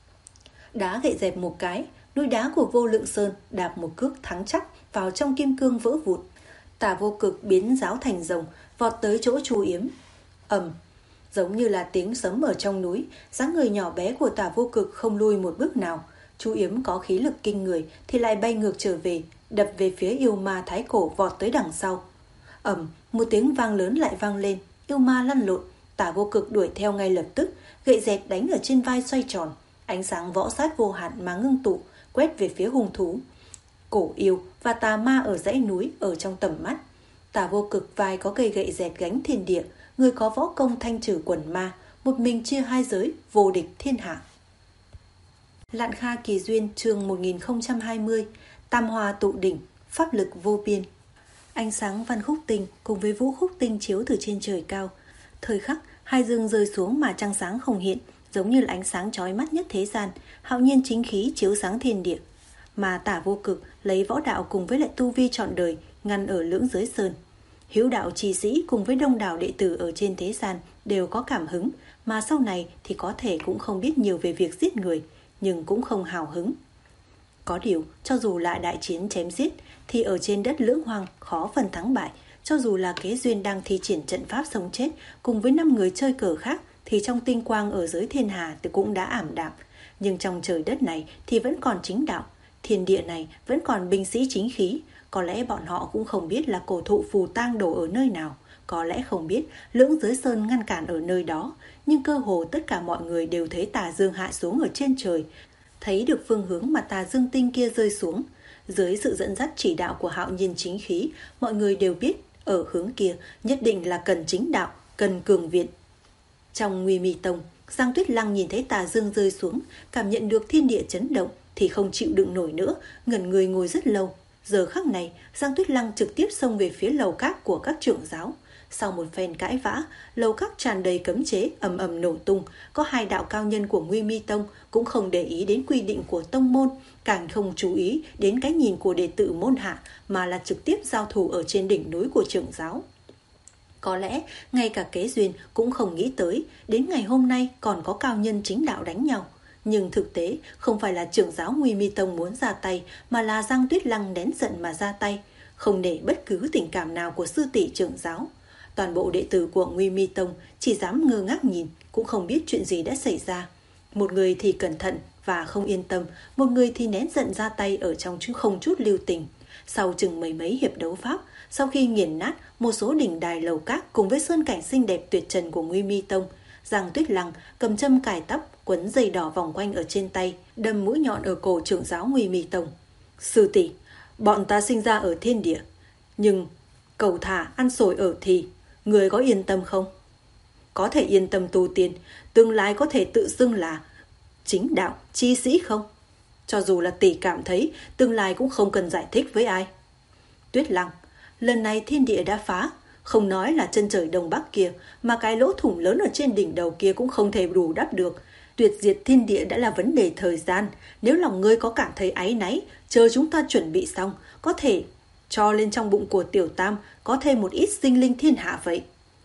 Đá gậy dẹp một cái, núi đá của Vô Lượng Sơn đạp một cước thắng chắc vào trong kim cương vỡ vụn. Tả Vô Cực biến giáo thành rồng, vọt tới chỗ Chu Yếm. Ầm, giống như là tiếng sấm ở trong núi, dáng người nhỏ bé của Tả Vô Cực không lui một bước nào. Chu Yếm có khí lực kinh người thì lại bay ngược trở về, đập về phía yêu ma thái cổ vọt tới đằng sau. Ầm, một tiếng vang lớn lại vang lên, yêu ma lăn lộn. Tả Vô Cực đuổi theo ngay lập tức, gậy dẹt đánh ở trên vai xoay tròn, ánh sáng võ sát vô hạn mà ngưng tụ, quét về phía hung thú. Cổ yêu và tà ma ở dãy núi ở trong tầm mắt. Tả Vô Cực vai có cây gậy dẹt gánh thiên địa, người có võ công thanh trừ quần ma, một mình chia hai giới, vô địch thiên hạ. Lạn Kha Kỳ Duyên chương một nghìn không trăm hai mươi, Tam Hoa tụ đỉnh, pháp lực vô biên. Ánh sáng văn khúc tinh cùng với vũ khúc tinh chiếu từ trên trời cao. Thời khắc, hai dương rơi xuống mà trăng sáng không hiện, giống như là ánh sáng chói mắt nhất thế gian, hạo nhiên chính khí chiếu sáng thiên địa. Mà Tả Vô Cực lấy võ đạo cùng với lại tu vi trọn đời ngăn ở lưỡng giới sơn. Hiếu đạo trì sĩ cùng với đông đảo đệ tử ở trên thế gian đều có cảm hứng, mà sau này thì có thể cũng không biết nhiều về việc giết người, nhưng cũng không hào hứng. Có điều, cho dù là đại chiến chém giết, thì ở trên đất lưỡng hoang khó phần thắng bại. Cho dù là Kế Duyên đang thi triển trận pháp sống chết cùng với năm người chơi cờ khác, thì trong tinh quang ở giới thiên hà thì cũng đã ảm đạm. Nhưng trong trời đất này thì vẫn còn chính đạo, thiên địa này vẫn còn binh sĩ chính khí. Có lẽ bọn họ cũng không biết là cổ thụ phù tang đổ ở nơi nào, có lẽ không biết lưỡng giới sơn ngăn cản ở nơi đó. Nhưng cơ hồ tất cả mọi người đều thấy tà dương hạ xuống ở trên trời, thấy được phương hướng mà tà dương tinh kia rơi xuống. Dưới sự dẫn dắt chỉ đạo của hạo nhiên chính khí, mọi người đều biết ở hướng kia nhất định là cần chính đạo, cần cường viện. Trong Nguy Mi Tông, Giang Tuyết Lăng nhìn thấy tà dương rơi xuống, cảm nhận được thiên địa chấn động thì không chịu đựng nổi nữa, ngẩn người ngồi rất lâu. Giờ khắc này, Giang Tuyết Lăng trực tiếp xông về phía lầu các của các trưởng giáo. Sau một phen cãi vã, lầu các tràn đầy cấm chế ầm ầm nổ tung. Có hai đạo cao nhân của Nguy Mi Tông cũng không để ý đến quy định của tông môn, càng không chú ý đến cái nhìn của đệ tử môn hạ, mà là trực tiếp giao thủ ở trên đỉnh núi của trưởng giáo. Có lẽ ngay cả Kế Duyên cũng không nghĩ tới đến ngày hôm nay còn có cao nhân chính đạo đánh nhau. Nhưng thực tế không phải là trưởng giáo Nguy Mi Tông muốn ra tay, mà là Giang Tuyết Lăng nén giận mà ra tay, không để bất cứ tình cảm nào của sư tỷ trưởng giáo. Toàn bộ đệ tử của Nguy Mi Tông chỉ dám ngơ ngác nhìn, cũng không biết chuyện gì đã xảy ra. Một người thì cẩn thận và không yên tâm, một người thì nén giận ra tay ở trong chứ không chút lưu tình. Sau chừng mấy mấy hiệp đấu pháp, sau khi nghiền nát một số đỉnh đài lầu các cùng với sơn cảnh xinh đẹp tuyệt trần của Nguy Mi Tông, Giang Tuyết Lăng cầm châm cài tóc, quấn dây đỏ vòng quanh ở trên tay, đâm mũi nhọn ở cổ trưởng giáo Nguy Mi Tông. Sư tỷ, bọn ta sinh ra ở thiên địa, nhưng cầu thả ăn sồi ở thì, người có yên tâm không? Có thể yên tâm tu tiên, tương lai có thể tự xưng là chính đạo, chi sĩ không? Cho dù là tỷ cảm thấy tương lai cũng không cần giải thích với ai. Tuyết Lăng, lần này thiên địa đã phá, không nói là chân trời đông bắc kia, mà cái lỗ thủng lớn ở trên đỉnh đầu kia cũng không thể bù đắp được. Tuyệt diệt thiên địa đã là vấn đề thời gian. Nếu lòng ngươi có cảm thấy áy náy, chờ chúng ta chuẩn bị xong, có thể cho lên trong bụng của tiểu tam có thêm một ít sinh linh thiên hạ vậy.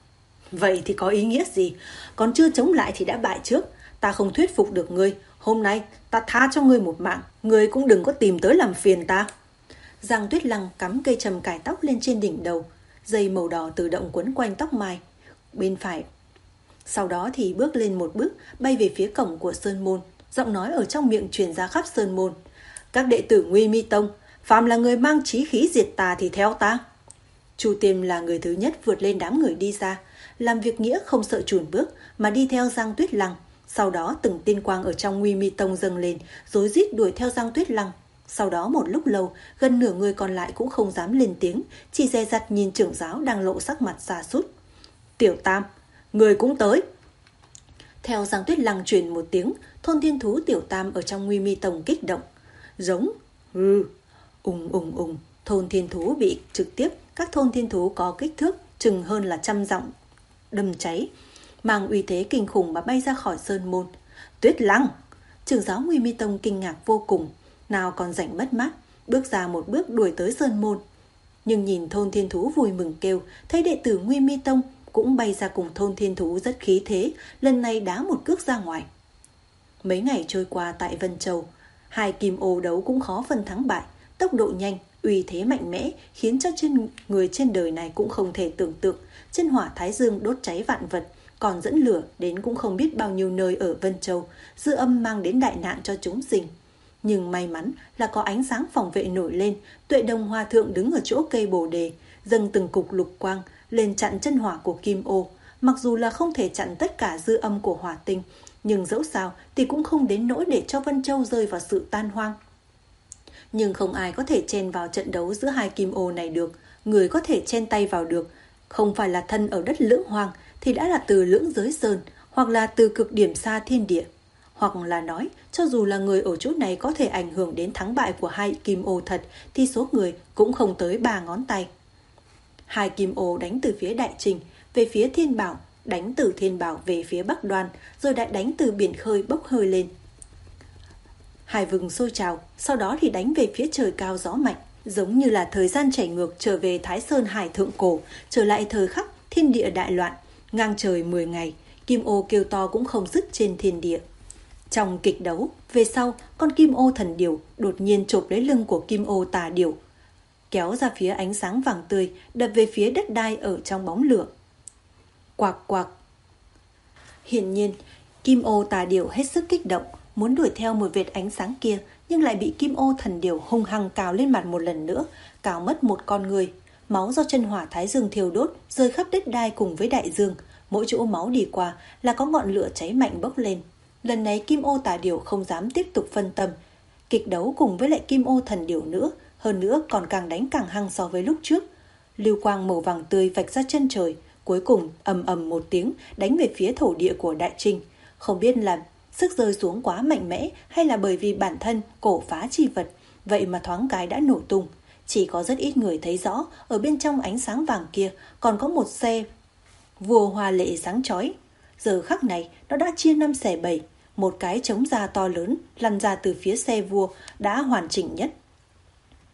Vậy thì có ý nghĩa gì? Còn chưa chống lại thì đã bại trước. Ta không thuyết phục được ngươi. Hôm nay ta tha cho ngươi một mạng, ngươi cũng đừng có tìm tới làm phiền ta. Giang Tuyết Lăng cắm cây trầm cài tóc lên trên đỉnh đầu, dây màu đỏ tự động quấn quanh tóc mai bên phải. Sau đó thì bước lên một bước, bay về phía cổng của Sơn Môn. Giọng nói ở trong miệng truyền ra khắp Sơn Môn. Các đệ tử Nguy Mi Tông, phàm là người mang chí khí diệt tà thì theo ta. Chu Tiêm là người thứ nhất vượt lên đám người đi ra, làm việc nghĩa không sợ chùn bước mà đi theo Giang Tuyết Lăng. Sau đó từng tiên quang ở trong Nguy Mi Tông dâng lên, rối rít đuổi theo Giang Tuyết Lăng. Sau đó một lúc lâu, gần nửa người còn lại cũng không dám lên tiếng, chỉ dè dặt nhìn trưởng giáo đang lộ sắc mặt sa sút. Tiểu Tam, người cũng tới. Theo Giang Tuyết Lăng truyền một tiếng, thôn thiên thú Tiểu Tam ở trong Nguy Mi Tông kích động. Giống, hừ, ùng ùng ùng, thôn thiên thú bị trực tiếp, các thôn thiên thú có kích thước chừng hơn là trăm dặm đâm cháy, mang uy thế kinh khủng mà bay ra khỏi Sơn Môn. Tuyết Lăng! Trưởng giáo Nguy Mi Tông kinh ngạc vô cùng, nào còn rảnh mất mát, bước ra một bước đuổi tới Sơn Môn. Nhưng nhìn thôn thiên thú vui mừng kêu, thấy đệ tử Nguy Mi Tông cũng bay ra cùng thôn thiên thú rất khí thế, lần này đá một cước ra ngoài. Mấy ngày trôi qua tại Vân Châu, hai kim ô đấu cũng khó phân thắng bại, tốc độ nhanh, uy thế mạnh mẽ khiến cho trên người trên đời này cũng không thể tưởng tượng. Chân hỏa thái dương đốt cháy vạn vật, còn dẫn lửa đến cũng không biết bao nhiêu nơi ở Vân Châu, dư âm mang đến đại nạn cho chúng sinh. Nhưng may mắn là có ánh sáng phòng vệ nổi lên, Tuệ Đồng Hòa Thượng đứng ở chỗ cây bồ đề, dâng từng cục lục quang lên chặn chân hỏa của kim ô. Mặc dù là không thể chặn tất cả dư âm của hỏa tinh, nhưng dẫu sao thì cũng không đến nỗi để cho Vân Châu rơi vào sự tan hoang. Nhưng không ai có thể chen vào trận đấu giữa hai kim ô này được. Người có thể chen tay vào được không phải là thân ở đất lưỡng hoang thì đã là từ lưỡng giới sơn, hoặc là từ cực điểm xa thiên địa, hoặc là nói cho dù là người ở chỗ này có thể ảnh hưởng đến thắng bại của hai kim ô thật thì số người cũng không tới ba ngón tay. Hai kim ô đánh từ phía Đại Trình về phía Thiên Bảo, đánh từ Thiên Bảo về phía Bắc Đoan, rồi lại đánh từ biển khơi bốc hơi lên. Hai vùng sôi trào, sau đó thì đánh về phía trời cao gió mạnh, giống như là thời gian chảy ngược trở về Thái Sơn Hải thượng cổ, trở lại thời khắc thiên địa đại loạn, ngang trời mười ngày, kim ô kêu to cũng không dứt trên thiên địa. Trong kịch đấu, về sau, con kim ô thần điểu đột nhiên chộp lấy lưng của kim ô tà điểu, kéo ra phía ánh sáng vàng tươi, đập về phía đất đai ở trong bóng lửa. Quạc quạc. Hiển nhiên, kim ô tà điểu hết sức kích động, muốn đuổi theo một vệt ánh sáng kia, nhưng lại bị kim ô thần điểu hung hăng cào lên mặt một lần nữa, cào mất một con người. Máu do chân hỏa thái dương thiêu đốt rơi khắp đất đai cùng với đại dương, mỗi chỗ máu đi qua là có ngọn lửa cháy mạnh bốc lên. Lần này kim ô tà điểu không dám tiếp tục phân tâm, kịch đấu cùng với lại kim ô thần điểu nữa, hơn nữa còn càng đánh càng hăng so với lúc trước. Lưu quang màu vàng tươi vạch ra chân trời, cuối cùng ầm ầm một tiếng đánh về phía thổ địa của Đại Trinh. Không biết là sức rơi xuống quá mạnh mẽ hay là bởi vì bản thân cổ phá chi vật, vậy mà thoáng cái đã nổ tung. Chỉ có rất ít người thấy rõ, ở bên trong ánh sáng vàng kia còn có một xe vua hoa lệ sáng chói. Giờ khắc này nó đã chia năm xẻ bảy, một cái trống da to lớn lăn ra từ phía xe vua đã hoàn chỉnh nhất.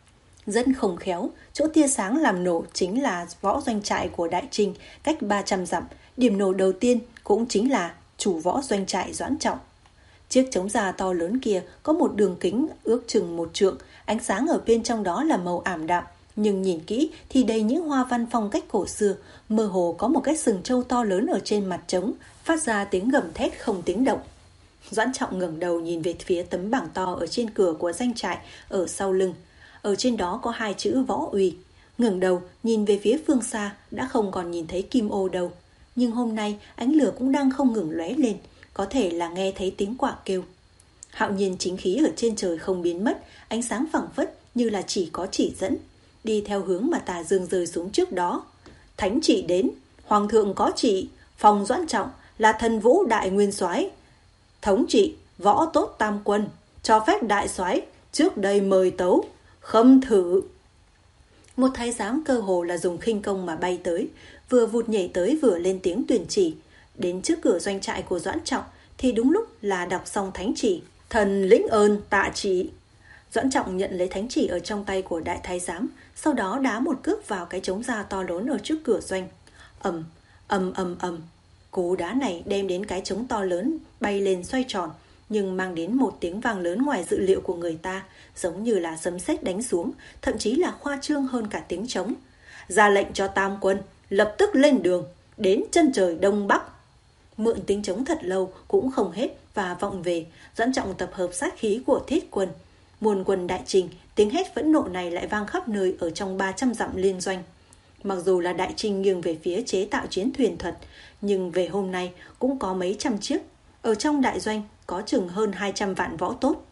Rất không khéo, chỗ tia sáng làm nổ chính là võ doanh trại của Đại Trinh cách ba trăm dặm. Điểm nổ đầu tiên cũng chính là chủ võ doanh trại Doãn Trọng. Chiếc trống già to lớn kia có một đường kính ước chừng một trượng, ánh sáng ở bên trong đó là màu ảm đạm, nhưng nhìn kỹ thì đầy những hoa văn phong cách cổ xưa, mơ hồ có một cái sừng trâu to lớn ở trên mặt trống, phát ra tiếng gầm thét không tiếng động. Doãn Trọng ngẩng đầu nhìn về phía tấm bảng to ở trên cửa của doanh trại ở sau lưng. Ở trên đó có hai chữ Võ Uy. Ngẩng đầu nhìn về phía phương xa, đã không còn nhìn thấy kim ô đâu. Nhưng hôm nay ánh lửa cũng đang không ngừng lóe lên, có thể là nghe thấy tiếng quạ kêu. Hạo nhiên chính khí ở trên trời không biến mất, ánh sáng phẳng phất như là chỉ có chỉ dẫn, đi theo hướng mà Tà Dương rơi xuống trước đó. Thánh chỉ đến, hoàng thượng có chỉ, phòng Doãn Trọng là thần vũ đại nguyên soái, thống trị võ tốt tam quân, cho phép đại soái trước đây mời tấu, khâm thử. Một thái giám cơ hồ là dùng khinh công mà bay tới, vừa vụt nhảy tới vừa lên tiếng tuyên chỉ. Đến trước cửa doanh trại của Doãn Trọng thì đúng lúc là đọc xong thánh chỉ. Thần lĩnh ơn tạ chỉ. Doãn Trọng nhận lấy thánh chỉ ở trong tay của đại thái giám, sau đó đá một cước vào cái trống da to lớn ở trước cửa doanh. Ầm, ầm ầm ầm. Cú đá này đem đến cái trống to lớn bay lên xoay tròn, nhưng mang đến một tiếng vang lớn ngoài dự liệu của người ta, giống như là sấm sét đánh xuống, thậm chí là khoa trương hơn cả tiếng trống. Ra lệnh cho tam quân lập tức lên đường, đến chân trời đông bắc. Mượn tiếng trống thật lâu cũng không hết và vọng về. Doãn Trọng tập hợp sát khí của thiết quân, muôn quân Đại Trinh. Tiếng hét phẫn nộ này lại vang khắp nơi ở trong ba trăm dặm liên doanh. Mặc dù là Đại Trinh nghiêng về phía chế tạo chiến thuyền thuật, nhưng về hôm nay cũng có mấy trăm chiếc. Ở trong đại doanh có chừng hơn hai trăm vạn võ tốt.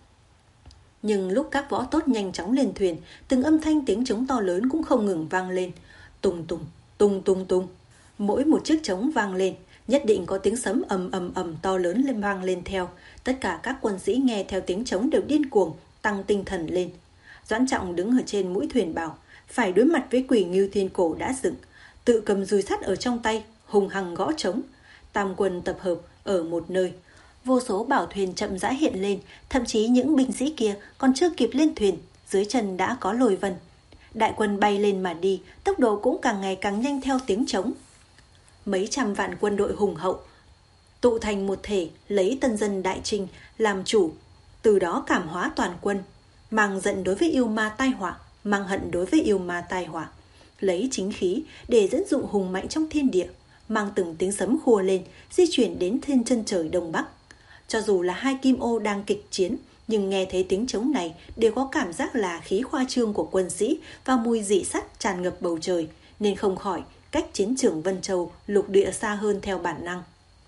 Nhưng lúc các võ tốt nhanh chóng lên thuyền, từng âm thanh tiếng trống to lớn cũng không ngừng vang lên. Tùng tùng, tung tung tung. Mỗi một chiếc trống vang lên, nhất định có tiếng sấm ầm ầm ầm to lớn lên vang lên theo. Tất cả các quân sĩ nghe theo tiếng trống đều điên cuồng, tăng tinh thần lên. Doãn Trọng đứng ở trên mũi thuyền bảo, phải đối mặt với quỷ Ngưu Thiên Cổ đã dựng, tự cầm dùi sắt ở trong tay, hùng hăng gõ trống. Tam quân tập hợp ở một nơi. Vô số bảo thuyền chậm rãi hiện lên, thậm chí những binh sĩ kia còn chưa kịp lên thuyền, dưới chân đã có lôi vân. Đại quân bay lên mà đi, tốc độ cũng càng ngày càng nhanh theo tiếng trống. Mấy trăm vạn quân đội hùng hậu tụ thành một thể, lấy tân dân Đại Trinh làm chủ, từ đó cảm hóa toàn quân, mang giận đối với yêu ma tai họa, mang hận đối với yêu ma tai họa, lấy chính khí để dẫn dụ hùng mạnh trong thiên địa, mang từng tiếng sấm khua lên, di chuyển đến thiên chân trời đông bắc. Cho dù là hai kim ô đang kịch chiến, nhưng nghe thấy tiếng trống này đều có cảm giác là khí khoa trương của quân sĩ và mùi dị sắt tràn ngập bầu trời, nên không khỏi cách chiến trường Vân Châu lục địa xa hơn theo bản năng.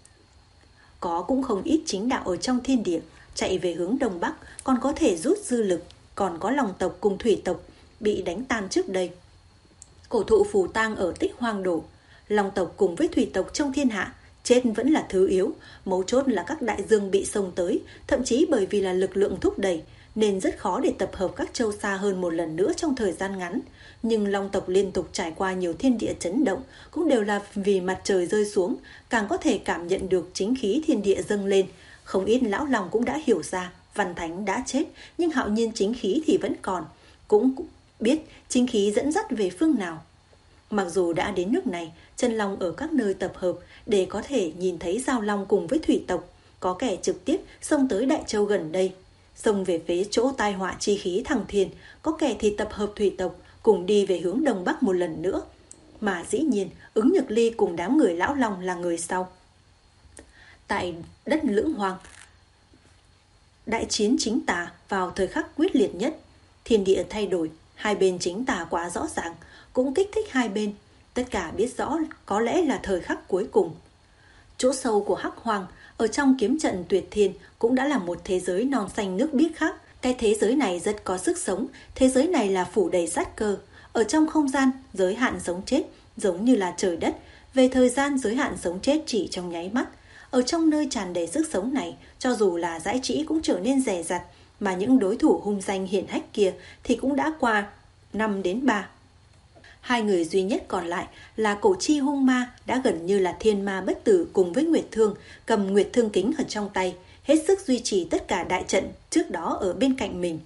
Có cũng không ít chính đạo ở trong thiên địa chạy về hướng đông bắc, còn có thể rút dư lực, còn có Long tộc cùng Thủy tộc bị đánh tan trước đây. Cổ thụ phù tang ở Tích Hoang đổ, Long tộc cùng với Thủy tộc trong thiên hạ, chết vẫn là thứ yếu, mấu chốt là các đại dương bị xông tới, thậm chí bởi vì là lực lượng thúc đẩy nên rất khó để tập hợp các châu xa hơn một lần nữa trong thời gian ngắn. Nhưng Long tộc liên tục trải qua nhiều thiên địa chấn động, cũng đều là vì mặt trời rơi xuống, càng có thể cảm nhận được chính khí thiên địa dâng lên. Không ít lão lòng cũng đã hiểu ra, Văn Thánh đã chết, nhưng hạo nhiên chính khí thì vẫn còn, cũng biết chính khí dẫn dắt về phương nào. Mặc dù đã đến nước này, chân long ở các nơi tập hợp để có thể nhìn thấy Giao Long cùng với Thủy tộc, có kẻ trực tiếp xông tới Đại Châu gần đây, xông về phía chỗ tai họa chi khí thăng thiên, có kẻ thì tập hợp Thủy tộc cùng đi về hướng đông bắc một lần nữa. Mà dĩ nhiên, Ứng Nhược Ly cùng đám người lão long là người sau. Tại đất Lưỡng Hoang, đại chiến chính tà vào thời khắc quyết liệt nhất, thiên địa thay đổi, hai bên chính tà quá rõ ràng, cũng kích thích hai bên. Tất cả biết rõ có lẽ là thời khắc cuối cùng. Chỗ sâu của Hắc Hoang, ở trong kiếm trận tuyệt thiên, cũng đã là một thế giới non xanh nước biếc khác. Cái thế giới này rất có sức sống, thế giới này là phủ đầy sát cơ. Ở trong không gian, giới hạn sống chết giống như là trời đất, về thời gian giới hạn sống chết chỉ trong nháy mắt. Ở trong nơi tràn đầy sức sống này, cho dù là dãi trĩ cũng trở nên dè dặt, mà những đối thủ hung danh hiển hách kia thì cũng đã qua năm đến ba. Hai người duy nhất còn lại là Cổ Chi hung ma, đã gần như là thiên ma bất tử cùng với Nguyệt Thương, cầm Nguyệt Thương kính ở trong tay, hết sức duy trì tất cả đại trận trước đó ở bên cạnh mình.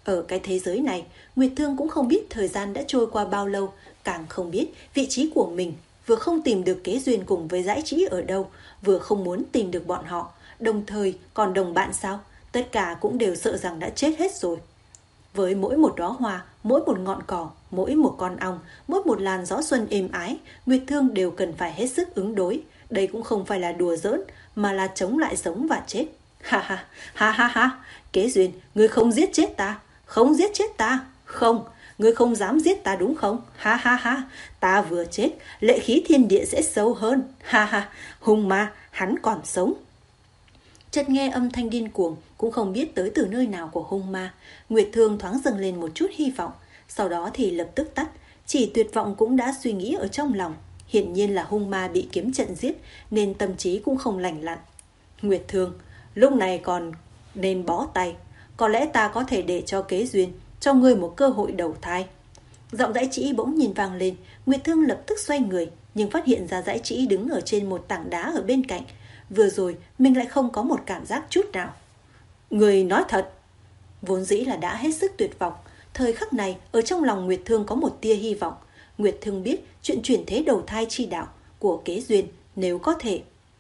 Ở cái thế giới này, Nguyệt Thương cũng không biết thời gian đã trôi qua bao lâu, càng không biết vị trí của mình, vừa không tìm được kế duyên cùng với Dãi Trĩ ở đâu, vừa không muốn tìm được bọn họ, đồng thời còn đồng bạn sao, tất cả cũng đều sợ rằng đã chết hết rồi. Với mỗi một đóa hoa, mỗi một ngọn cỏ, mỗi một con ong, mỗi một làn gió xuân êm ái, Nguyệt Thương đều cần phải hết sức ứng đối. Đây cũng không phải là đùa giỡn, mà là chống lại sống và chết. Ha ha, ha ha ha, Kế Duyên, ngươi không giết chết ta, không giết chết ta, không, ngươi không dám giết ta đúng không? Ha ha ha, ta vừa chết, lệ khí thiên địa sẽ sâu hơn. Ha ha, hung ma, hắn còn sống. Chợt nghe âm thanh điên cuồng, cũng không biết tới từ nơi nào của hung ma. Nguyệt Thương thoáng dâng lên một chút hy vọng, sau đó thì lập tức tắt. Chỉ tuyệt vọng cũng đã suy nghĩ ở trong lòng. Hiển nhiên là hung ma bị kiếm trận giết, nên tâm trí cũng không lành lặn. Nguyệt Thương, lúc này còn nên bó tay. Có lẽ ta có thể để cho Kế Duyên, cho ngươi một cơ hội đầu thai. Giọng Dãi Trĩ bỗng nhìn vang lên. Nguyệt Thương lập tức xoay người, nhưng phát hiện ra Dãi Trĩ đứng ở trên một tảng đá ở bên cạnh. Vừa rồi mình lại không có một cảm giác chút nào. Người nói thật. Vốn dĩ là đã hết sức tuyệt vọng, thời khắc này ở trong lòng Nguyệt Thương có một tia hy vọng. Nguyệt Thương biết chuyện chuyển thế đầu thai chi đạo của Kế Duyên, nếu có thể.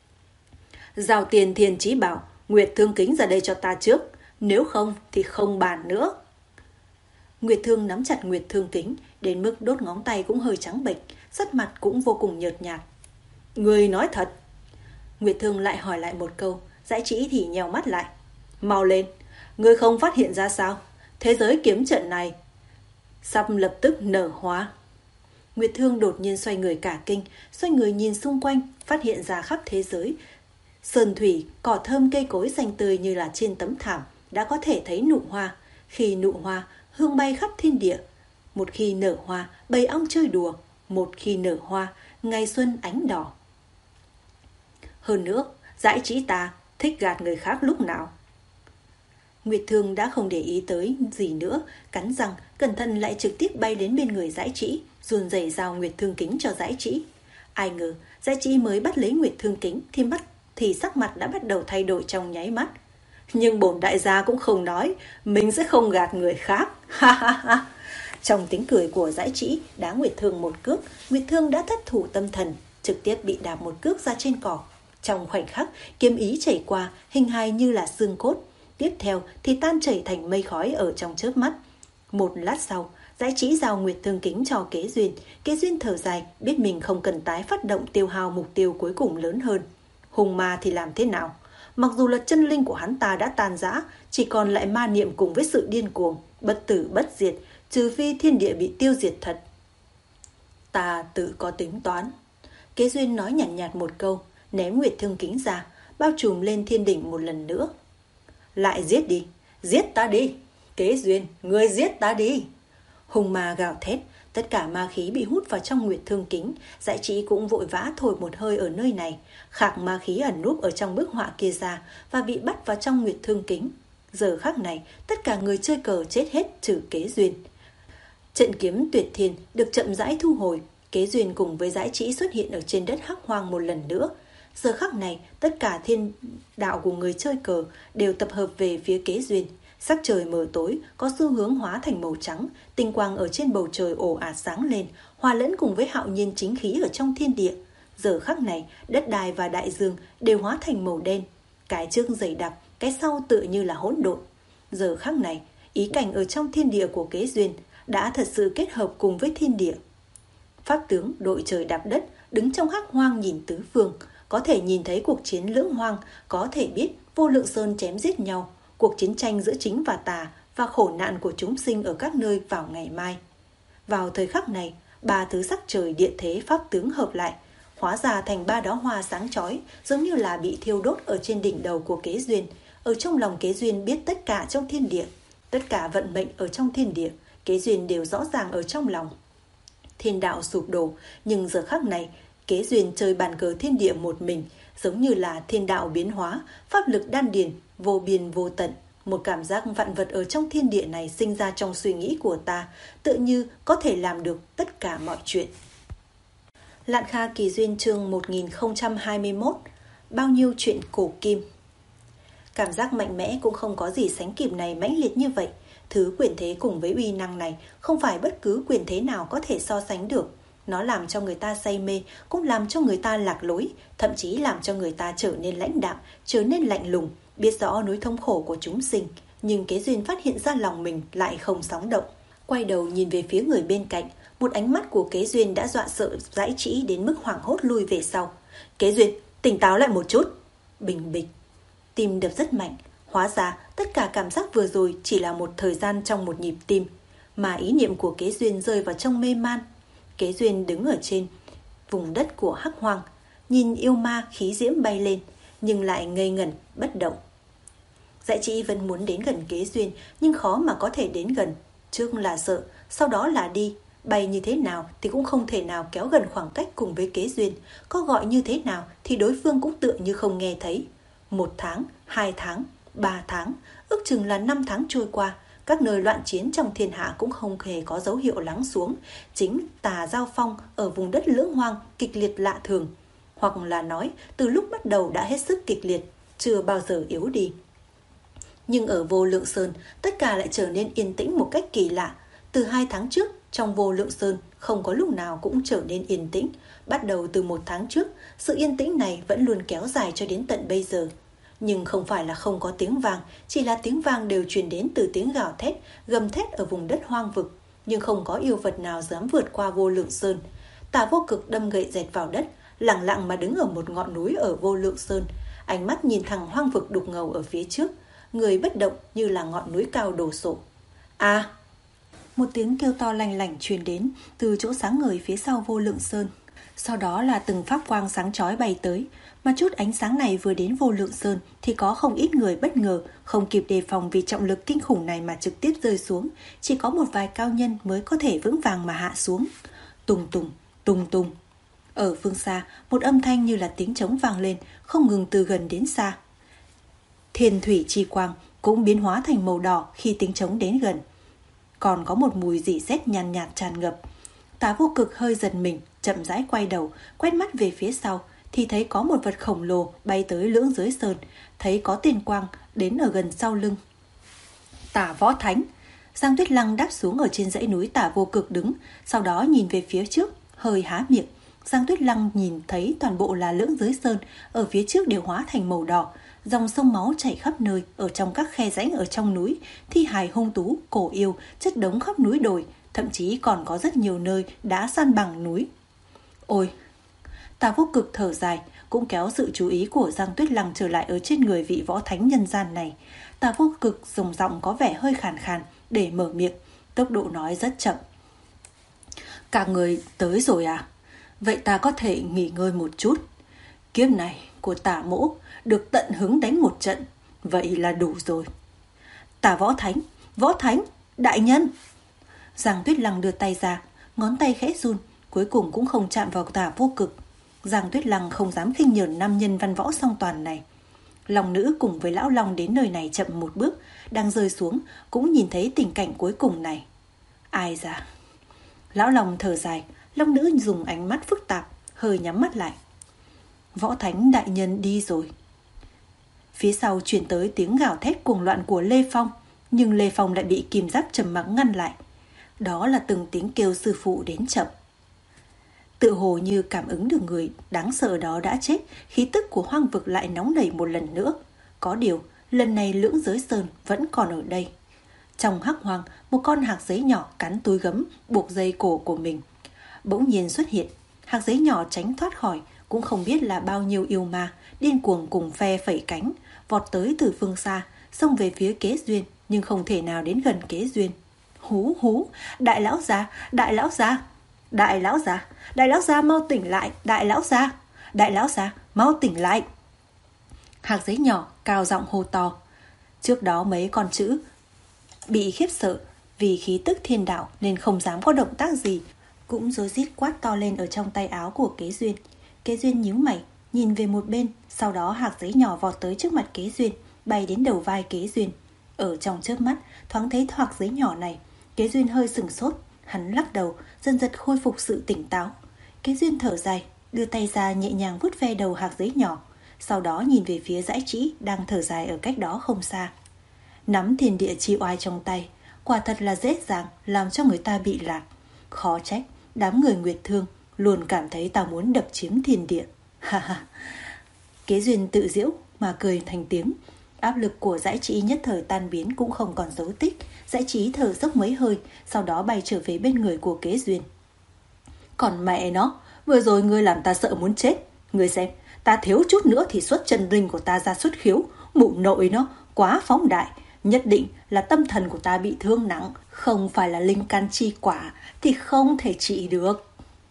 Giao tiền Thiên Chí bảo Nguyệt Thương kính ra đây cho ta trước, nếu không thì không bàn nữa. Nguyệt Thương nắm chặt Nguyệt Thương kính đến mức đốt ngón tay cũng hơi trắng bệch, sắc mặt cũng vô cùng nhợt nhạt. Người nói thật. Nguyệt Thương lại hỏi lại một câu, Dãi Trĩ thì nheo mắt lại. Mau lên, ngươi không phát hiện ra sao? Thế giới kiếm trận này sắp lập tức nở hoa. Nguyệt Thương đột nhiên xoay người cả kinh, xoay người nhìn xung quanh, phát hiện ra khắp thế giới sơn thủy, cỏ thơm, cây cối xanh tươi như là trên tấm thảm, đã có thể thấy nụ hoa. Khi nụ hoa, hương bay khắp thiên địa. Một khi nở hoa, bầy ong chơi đùa. Một khi nở hoa, ngày xuân ánh đỏ. Hơn nữa, Dãi Trĩ ta thích gạt người khác lúc nào. Nguyệt Thương đã không để ý tới gì nữa, cắn răng, cẩn thận lại trực tiếp bay đến bên người Dãi Trĩ, run rẩy giao Nguyệt Thương kính cho Dãi Trĩ. Ai ngờ, Dãi Trĩ mới bắt lấy Nguyệt Thương kính thì mắt thì sắc mặt đã bắt đầu thay đổi trong nháy mắt. Nhưng bổn đại gia cũng không nói, mình sẽ không gạt người khác. Ha ha ha. Trong tiếng cười của Dãi Trĩ đá Nguyệt Thương một cước, Nguyệt Thương đã thất thủ tâm thần, trực tiếp bị đạp một cước ra trên cỏ. Trong khoảnh khắc, kiếm ý chảy qua, hình hài như là xương cốt. Tiếp theo thì tan chảy thành mây khói ở trong chớp mắt. Một lát sau, Dãi Trĩ giao Nguyệt Thương kính cho Kế Duyên. Kế Duyên thở dài, biết mình không cần tái phát động tiêu hao mục tiêu cuối cùng lớn hơn. Hùng ma thì làm thế nào? Mặc dù là chân linh của hắn ta đã tan rã, chỉ còn lại ma niệm cùng với sự điên cuồng, bất tử bất diệt, trừ phi thiên địa bị tiêu diệt thật. Ta tự có tính toán. Kế Duyên nói nhàn nhạt, nhạt một câu, ném Nguyệt Thương kính ra, bao trùm lên thiên đỉnh một lần nữa. Lại giết đi, giết ta đi. Kế Duyên, ngươi giết ta đi. Hùng ma gào thét, tất cả ma khí bị hút vào trong Nguyệt Thương kính. Dãi Trĩ cũng vội vã thổi một hơi ở nơi này, khạc ma khí ẩn núp ở trong bức họa kia ra và bị bắt vào trong Nguyệt Thương kính. Giờ khắc này, tất cả người chơi cờ chết hết trừ Kế Duyên. Trận kiếm tuyệt thiên được chậm rãi thu hồi. Kế Duyên cùng với Dãi Trĩ xuất hiện ở trên đất hắc hoang một lần nữa. Giờ khắc này, tất cả thiên đạo của người chơi cờ đều tập hợp về phía Kế Duyên. Sắc trời mờ tối, có xu hướng hóa thành màu trắng, tinh quang ở trên bầu trời ồ ạt sáng lên, hòa lẫn cùng với hạo nhiên chính khí ở trong thiên địa. Giờ khắc này, đất đai và đại dương đều hóa thành màu đen, cái trước dày đặc, cái sau tựa như là hỗn độn. Giờ khắc này, ý cảnh ở trong thiên địa của Kế Duyên đã thật sự kết hợp cùng với thiên địa. Pháp tướng đội trời đạp đất, đứng trong hắc hoang nhìn tứ phương, có thể nhìn thấy cuộc chiến lưỡng hoang, có thể biết vô lượng sơn chém giết nhau, cuộc chiến tranh giữa chính và tà và khổ nạn của chúng sinh ở các nơi vào ngày mai. Vào thời khắc này, ba thứ sắc trời địa thế pháp tướng hợp lại, hóa ra thành ba đóa hoa sáng chói, giống như là bị thiêu đốt ở trên đỉnh đầu của Kế Duyên. Ở trong lòng Kế Duyên biết tất cả trong thiên địa, tất cả vận mệnh ở trong thiên địa, Kế Duyên đều rõ ràng ở trong lòng. Thiên đạo sụp đổ, nhưng giờ khắc này, Kế Duyên chơi bàn cờ thiên địa một mình, giống như là thiên đạo biến hóa, pháp lực đan điền, vô biên vô tận. Một cảm giác vạn vật ở trong thiên địa này sinh ra trong suy nghĩ của ta, tự như có thể làm được tất cả mọi chuyện. Lạn Kha Kỳ Duyên chương một nghìn không trăm hai mươi mốt. Bao nhiêu chuyện cổ kim. Cảm giác mạnh mẽ cũng không có gì sánh kịp này mãnh liệt như vậy. Thứ quyền thế cùng với uy năng này không phải bất cứ quyền thế nào có thể so sánh được. Nó làm cho người ta say mê, cũng làm cho người ta lạc lối, thậm chí làm cho người ta trở nên lãnh đạm, trở nên lạnh lùng, biết rõ nỗi thống khổ của chúng sinh. Nhưng Kế Duyên phát hiện ra lòng mình lại không sóng động. Quay đầu nhìn về phía người bên cạnh, một ánh mắt của Kế Duyên đã dọa sợ Dãi Trĩ đến mức hoảng hốt lui về sau. Kế Duyên, tỉnh táo lại một chút. Bình bịch. Tim đập rất mạnh. Hóa ra tất cả cảm giác vừa rồi chỉ là một thời gian trong một nhịp tim, mà ý niệm của Kế Duyên rơi vào trong mê man. Kế Duyên đứng ở trên vùng đất của Hắc Hoang, nhìn yêu ma khí diễm bay lên, nhưng lại ngây ngẩn bất động. Dãi Trĩ vẫn muốn đến gần Kế Duyên, nhưng khó mà có thể đến gần. Trước là sợ, sau đó là đi. Bay như thế nào thì cũng không thể nào kéo gần khoảng cách cùng với Kế Duyên. Có gọi như thế nào thì đối phương cũng tựa như không nghe thấy. Một tháng, hai tháng, ba tháng, ước chừng là năm tháng trôi qua. Các nơi loạn chiến trong thiên hạ cũng không hề có dấu hiệu lắng xuống. Chính tà giao phong ở vùng đất lưỡng hoang kịch liệt lạ thường. Hoặc là nói từ lúc bắt đầu đã hết sức kịch liệt, chưa bao giờ yếu đi. Nhưng ở Vô Lượng Sơn, tất cả lại trở nên yên tĩnh một cách kỳ lạ. Từ hai tháng trước, trong Vô Lượng Sơn không có lúc nào cũng trở nên yên tĩnh. Bắt đầu từ một tháng trước, sự yên tĩnh này vẫn luôn kéo dài cho đến tận bây giờ. Nhưng không phải là không có tiếng vang, chỉ là tiếng vang đều truyền đến từ tiếng gào thét, gầm thét ở vùng đất hoang vực. Nhưng không có yêu vật nào dám vượt qua Vô Lượng Sơn. Tả Vô Cực đâm gậy dẹt vào đất, lặng lặng mà đứng ở một ngọn núi ở Vô Lượng Sơn. Ánh mắt nhìn thẳng hoang vực đục ngầu ở phía trước, người bất động như là ngọn núi cao đổ sộ. À! Một tiếng kêu to lanh lảnh truyền đến từ chỗ sáng ngời phía sau Vô Lượng Sơn. Sau đó là từng pháp quang sáng chói bay tới. Mà chút ánh sáng này vừa đến Vô Lượng Sơn thì có không ít người bất ngờ, không kịp đề phòng vì trọng lực kinh khủng này mà trực tiếp rơi xuống. Chỉ có một vài cao nhân mới có thể vững vàng mà hạ xuống. Tùng tùng, tùng tùng. Ở phương xa, một âm thanh như là tiếng trống vang lên, không ngừng từ gần đến xa. Thiên thủy chi quang cũng biến hóa thành màu đỏ khi tiếng trống đến gần. Còn có một mùi rỉ sét nhàn nhạt, nhạt tràn ngập. Tả Vô Cực hơi giật mình, chậm rãi quay đầu, quét mắt về phía sau thì thấy có một vật khổng lồ bay tới lưỡng giới sơn, thấy có tiền quang đến ở gần sau lưng. Tả Võ Thánh. Giang Tuyết Lăng đáp xuống ở trên dãy núi Tả Vô Cực đứng, sau đó nhìn về phía trước, hơi há miệng. Giang Tuyết Lăng nhìn thấy toàn bộ là lưỡng giới sơn ở phía trước đều hóa thành màu đỏ, dòng sông máu chảy khắp nơi, ở trong các khe rãnh ở trong núi, thi hài hung tú, cổ yêu chất đống khắp núi đồi, thậm chí còn có rất nhiều nơi đã san bằng núi. Ôi! Tả Vô Cực thở dài, cũng kéo sự chú ý của Giang Tuyết Lăng trở lại ở trên người vị võ thánh nhân gian này. Tả Vô Cực dùng giọng có vẻ hơi khàn khàn để mở miệng, tốc độ nói rất chậm. Các người tới rồi à? Vậy ta có thể nghỉ ngơi một chút. Kiếp này của Tả mỗ được tận hứng đánh một trận, vậy là đủ rồi. Tả Võ Thánh, Võ Thánh, đại nhân. Giang Tuyết Lăng đưa tay ra, ngón tay khẽ run, cuối cùng cũng không chạm vào Tả Vô Cực. Giang Tuyết Lăng không dám khinh nhờn nam nhân văn võ song toàn này. Long nữ cùng với lão Long đến nơi này chậm một bước, đang rơi xuống cũng nhìn thấy tình cảnh cuối cùng này. Ai da? Lão Long thở dài, Long nữ dùng ánh mắt phức tạp, hơi nhắm mắt lại. Võ Thánh đại nhân đi rồi. Phía sau truyền tới tiếng gào thét cuồng loạn của Lê Phong, nhưng Lê Phong lại bị Kim Giáp trầm mặc ngăn lại. Đó là từng tiếng kêu sư phụ đến chậm. Tự hồ như cảm ứng được người đáng sợ đó đã chết, khí tức của hoang vực lại nóng nảy một lần nữa. Có điều, lần này lưỡng giới sơn vẫn còn ở đây. Trong hắc hoang, một con hạc giấy nhỏ cắn túi gấm, buộc dây cổ của mình. Bỗng nhiên xuất hiện, hạc giấy nhỏ tránh thoát khỏi, cũng không biết là bao nhiêu yêu ma, điên cuồng cùng phe phẩy cánh, vọt tới từ phương xa, xông về phía Kế Duyên, nhưng không thể nào đến gần Kế Duyên. Hú hú, đại lão gia, đại lão gia, đại lão gia, đại lão gia mau tỉnh lại, đại lão gia, đại lão gia mau tỉnh lại. Hạc giấy nhỏ cao giọng hô to. Trước đó mấy con chữ bị khiếp sợ vì khí tức thiên đạo nên không dám có động tác gì, cũng rối rít quát to lên ở trong tay áo của Kế Duyên. Kế Duyên nhíu mày, nhìn về một bên, sau đó hạc giấy nhỏ vọt tới trước mặt Kế Duyên, bay đến đầu vai Kế Duyên. Ở trong chớp mắt, thoáng thấy hạc giấy nhỏ này, Kế Duyên hơi sừng sốt, hắn lắc đầu, dần dần khôi phục sự tỉnh táo. Kế Duyên thở dài, đưa tay ra nhẹ nhàng vuốt ve đầu hạc giấy nhỏ, sau đó nhìn về phía Dãi Trĩ đang thở dài ở cách đó không xa. Nắm thiên địa chi oai trong tay, quả thật là dễ dàng làm cho người ta bị lạc. Khó trách đám người Nguyệt Thương luôn cảm thấy ta muốn đập chiếm thiên địa. Ha ha. Kế Duyên tự giễu mà cười thành tiếng. Áp lực của Dãi Trĩ nhất thời tan biến cũng không còn dấu tích. Dãi Trĩ thở dốc mấy hơi, sau đó bay trở về bên người của Kế Duyên. Còn mẹ nó, vừa rồi ngươi làm ta sợ muốn chết. Ngươi xem, ta thiếu chút nữa thì xuất chân linh của ta ra xuất khiếu. Mụ nội nó quá phóng đại, nhất định là tâm thần của ta bị thương nặng, không phải là linh căn chi quả thì không thể trị được.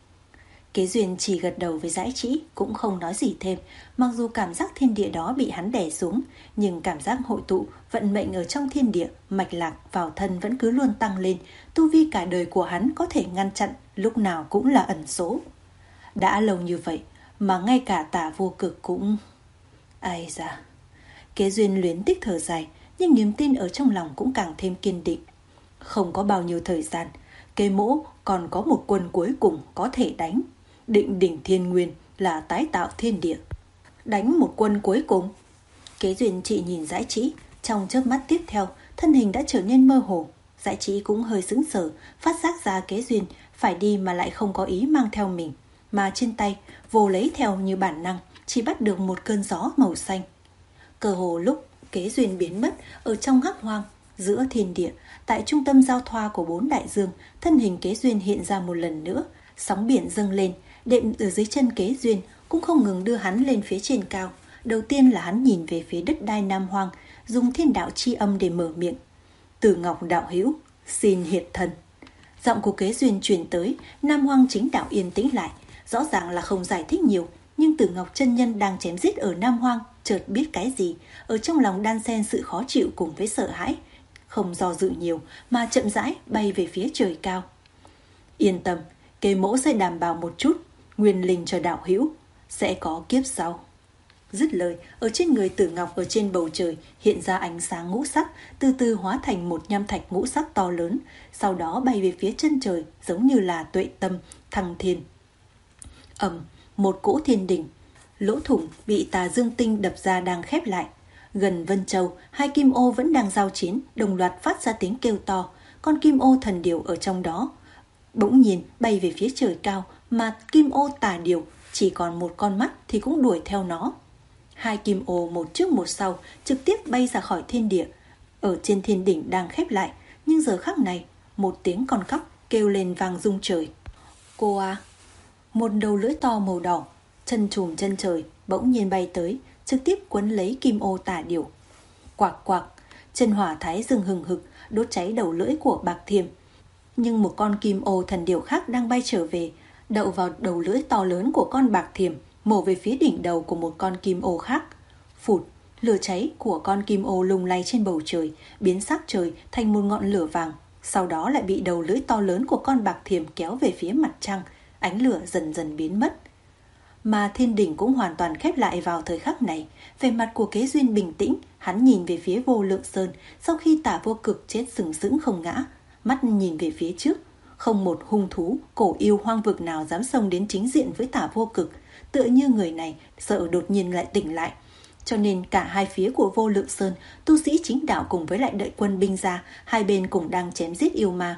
Kế Duyên chỉ gật đầu với Dãi Trĩ, cũng không nói gì thêm. Mặc dù cảm giác thiên địa đó bị hắn đè xuống, nhưng cảm giác hội tụ, vận mệnh ở trong thiên địa, mạch lạc vào thân vẫn cứ luôn tăng lên. Tu vi cả đời của hắn có thể ngăn chặn, lúc nào cũng là ẩn số. Đã lâu như vậy, mà ngay cả Tả Vô Cực cũng... Ai da... Kế Duyên luyến tiếc thở dài, nhưng niềm tin ở trong lòng cũng càng thêm kiên định. Không có bao nhiêu thời gian, Kế Mỗ còn có một quân cuối cùng có thể đánh. Định đỉnh thiên nguyên là tái tạo thiên địa. Đánh một quân cuối cùng? Kế Duyên chỉ nhìn Dãi Trĩ, trong chớp mắt tiếp theo, thân hình đã trở nên mơ hồ. Dãi Trĩ cũng hơi sững sờ, phát giác ra Kế Duyên phải đi mà lại không có ý mang theo mình, mà trên tay vô lấy theo như bản năng, chỉ bắt được một cơn gió màu xanh. Cơ hồ lúc Kế Duyên biến mất ở trong hắc hoang giữa thiên địa, tại trung tâm giao thoa của bốn đại dương, thân hình Kế Duyên hiện ra một lần nữa. Sóng biển dâng lên, đệm ở dưới chân Kế Duyên cũng không ngừng đưa hắn lên phía trên cao. Đầu tiên là hắn nhìn về phía đất đai Nam Hoang, dùng thiên đạo chi âm để mở miệng. Tử Ngọc đạo hữu, xin hiện thân. Giọng của Kế Duyên truyền tới, Nam Hoang chính đạo yên tĩnh lại. Rõ ràng là không giải thích nhiều, nhưng Tử Ngọc chân nhân đang chém giết ở Nam Hoang chợt biết cái gì, ở trong lòng đan xen sự khó chịu cùng với sợ hãi, không do dự nhiều mà chậm rãi bay về phía trời cao. Yên tâm, Kế Mỗ sẽ đảm bảo một chút nguyên linh cho đạo hữu, sẽ có kiếp sau. Dứt lời, ở trên người Tử Ngọc ở trên bầu trời hiện ra ánh sáng ngũ sắc, từ từ hóa thành một nham thạch ngũ sắc to lớn, sau đó bay về phía chân trời giống như là tuệ tâm thăng thiên. Ầm, một cỗ thiên đỉnh, lỗ thủng bị tà dương tinh đập ra đang khép lại. Gần Vân Châu, hai kim ô vẫn đang giao chiến, đồng loạt phát ra tiếng kêu to. Con kim ô thần điểu ở trong đó bỗng nhiên bay về phía trời cao, mà kim ô tà điểu chỉ còn một con mắt thì cũng đuổi theo nó. Hai kim ô một trước một sau trực tiếp bay ra khỏi thiên địa. Ở trên thiên đỉnh đang khép lại, nhưng giờ khắc này một tiếng con cóc kêu lên vang rung trời. Cô à! Một đầu lưỡi to màu đỏ, chân trùm chân trời bỗng nhiên bay tới, trực tiếp quấn lấy kim ô tà điểu. Quạc quạc, chân hỏa thái dương hừng hực đốt cháy đầu lưỡi của Bạc Thiềm. Nhưng một con kim ô thần điểu khác đang bay trở về, đậu vào đầu lưỡi to lớn của con Bạc Thiềm, mổ về phía đỉnh đầu của một con kim ô khác. Phụt, lửa cháy của con kim ô lung lay trên bầu trời, biến sắc trời thành một ngọn lửa vàng, sau đó lại bị đầu lưỡi to lớn của con Bạc Thiềm kéo về phía mặt trăng, ánh lửa dần dần biến mất. Mà thiên đỉnh cũng hoàn toàn khép lại vào thời khắc này. Về mặt của Kế Duyên bình tĩnh, hắn nhìn về phía Vô Lượng Sơn, sau khi Tả Vô Cực chết sừng sững không ngã, mắt nhìn về phía trước. Không một hung thú, cổ yêu hoang vực nào dám xông đến chính diện với Tả Vô Cực, tựa như người này sợ đột nhiên lại tỉnh lại. Cho nên cả hai phía của Vô Lượng Sơn, tu sĩ chính đạo cùng với lại đợi quân binh ra, hai bên cũng đang chém giết yêu ma.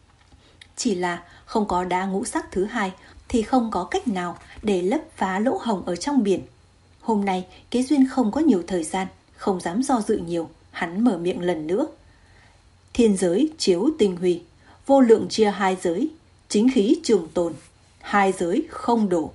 Chỉ là không có đá ngũ sắc thứ hai thì không có cách nào để lấp phá lỗ hổng ở trong biển. Hôm nay Kế Duyên không có nhiều thời gian, không dám do dự nhiều, hắn mở miệng lần nữa. Thiên giới chiếu tinh huy, vô lượng chia hai giới, chính khí trường tồn, hai giới không đổ.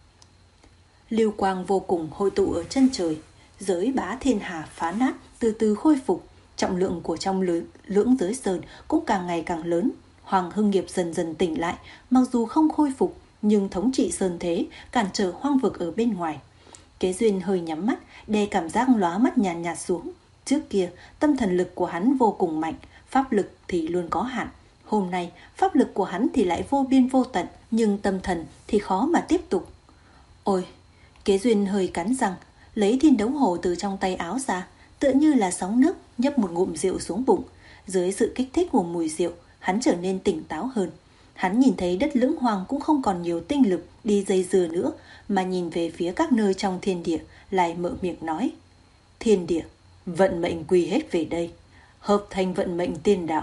Lưu quang vô cùng hội tụ ở chân trời, giới bá thiên hà phá nát, từ từ khôi phục. Trọng lượng của trong lưỡng, lưỡng giới sơn cũng càng ngày càng lớn. Hoàng Hưng Nghiệp dần dần tỉnh lại, mặc dù không khôi phục nhưng thống trị sơn thế, cản trở hoang vực ở bên ngoài. Kế Duyên hơi nhắm mắt, đè cảm giác lóa mắt nhàn nhạt, nhạt xuống. Trước kia tâm thần lực của hắn vô cùng mạnh, pháp lực thì luôn có hạn. Hôm nay pháp lực của hắn thì lại vô biên vô tận, nhưng tâm thần thì khó mà tiếp tục. Ôi! Kế Duyên hơi cắn răng, lấy thiên đấu hồ từ trong tay áo ra, tựa như là sóng nước nhấp một ngụm rượu xuống bụng. Dưới sự kích thích của mùi rượu, hắn trở nên tỉnh táo hơn. Hắn nhìn thấy đất lưỡng hoang cũng không còn nhiều tinh lực đi dây dưa nữa, mà nhìn về phía các nơi trong thiên địa, lại mở miệng nói. Thiên địa, vận mệnh quy hết về đây, hợp thành vận mệnh tiên đạo.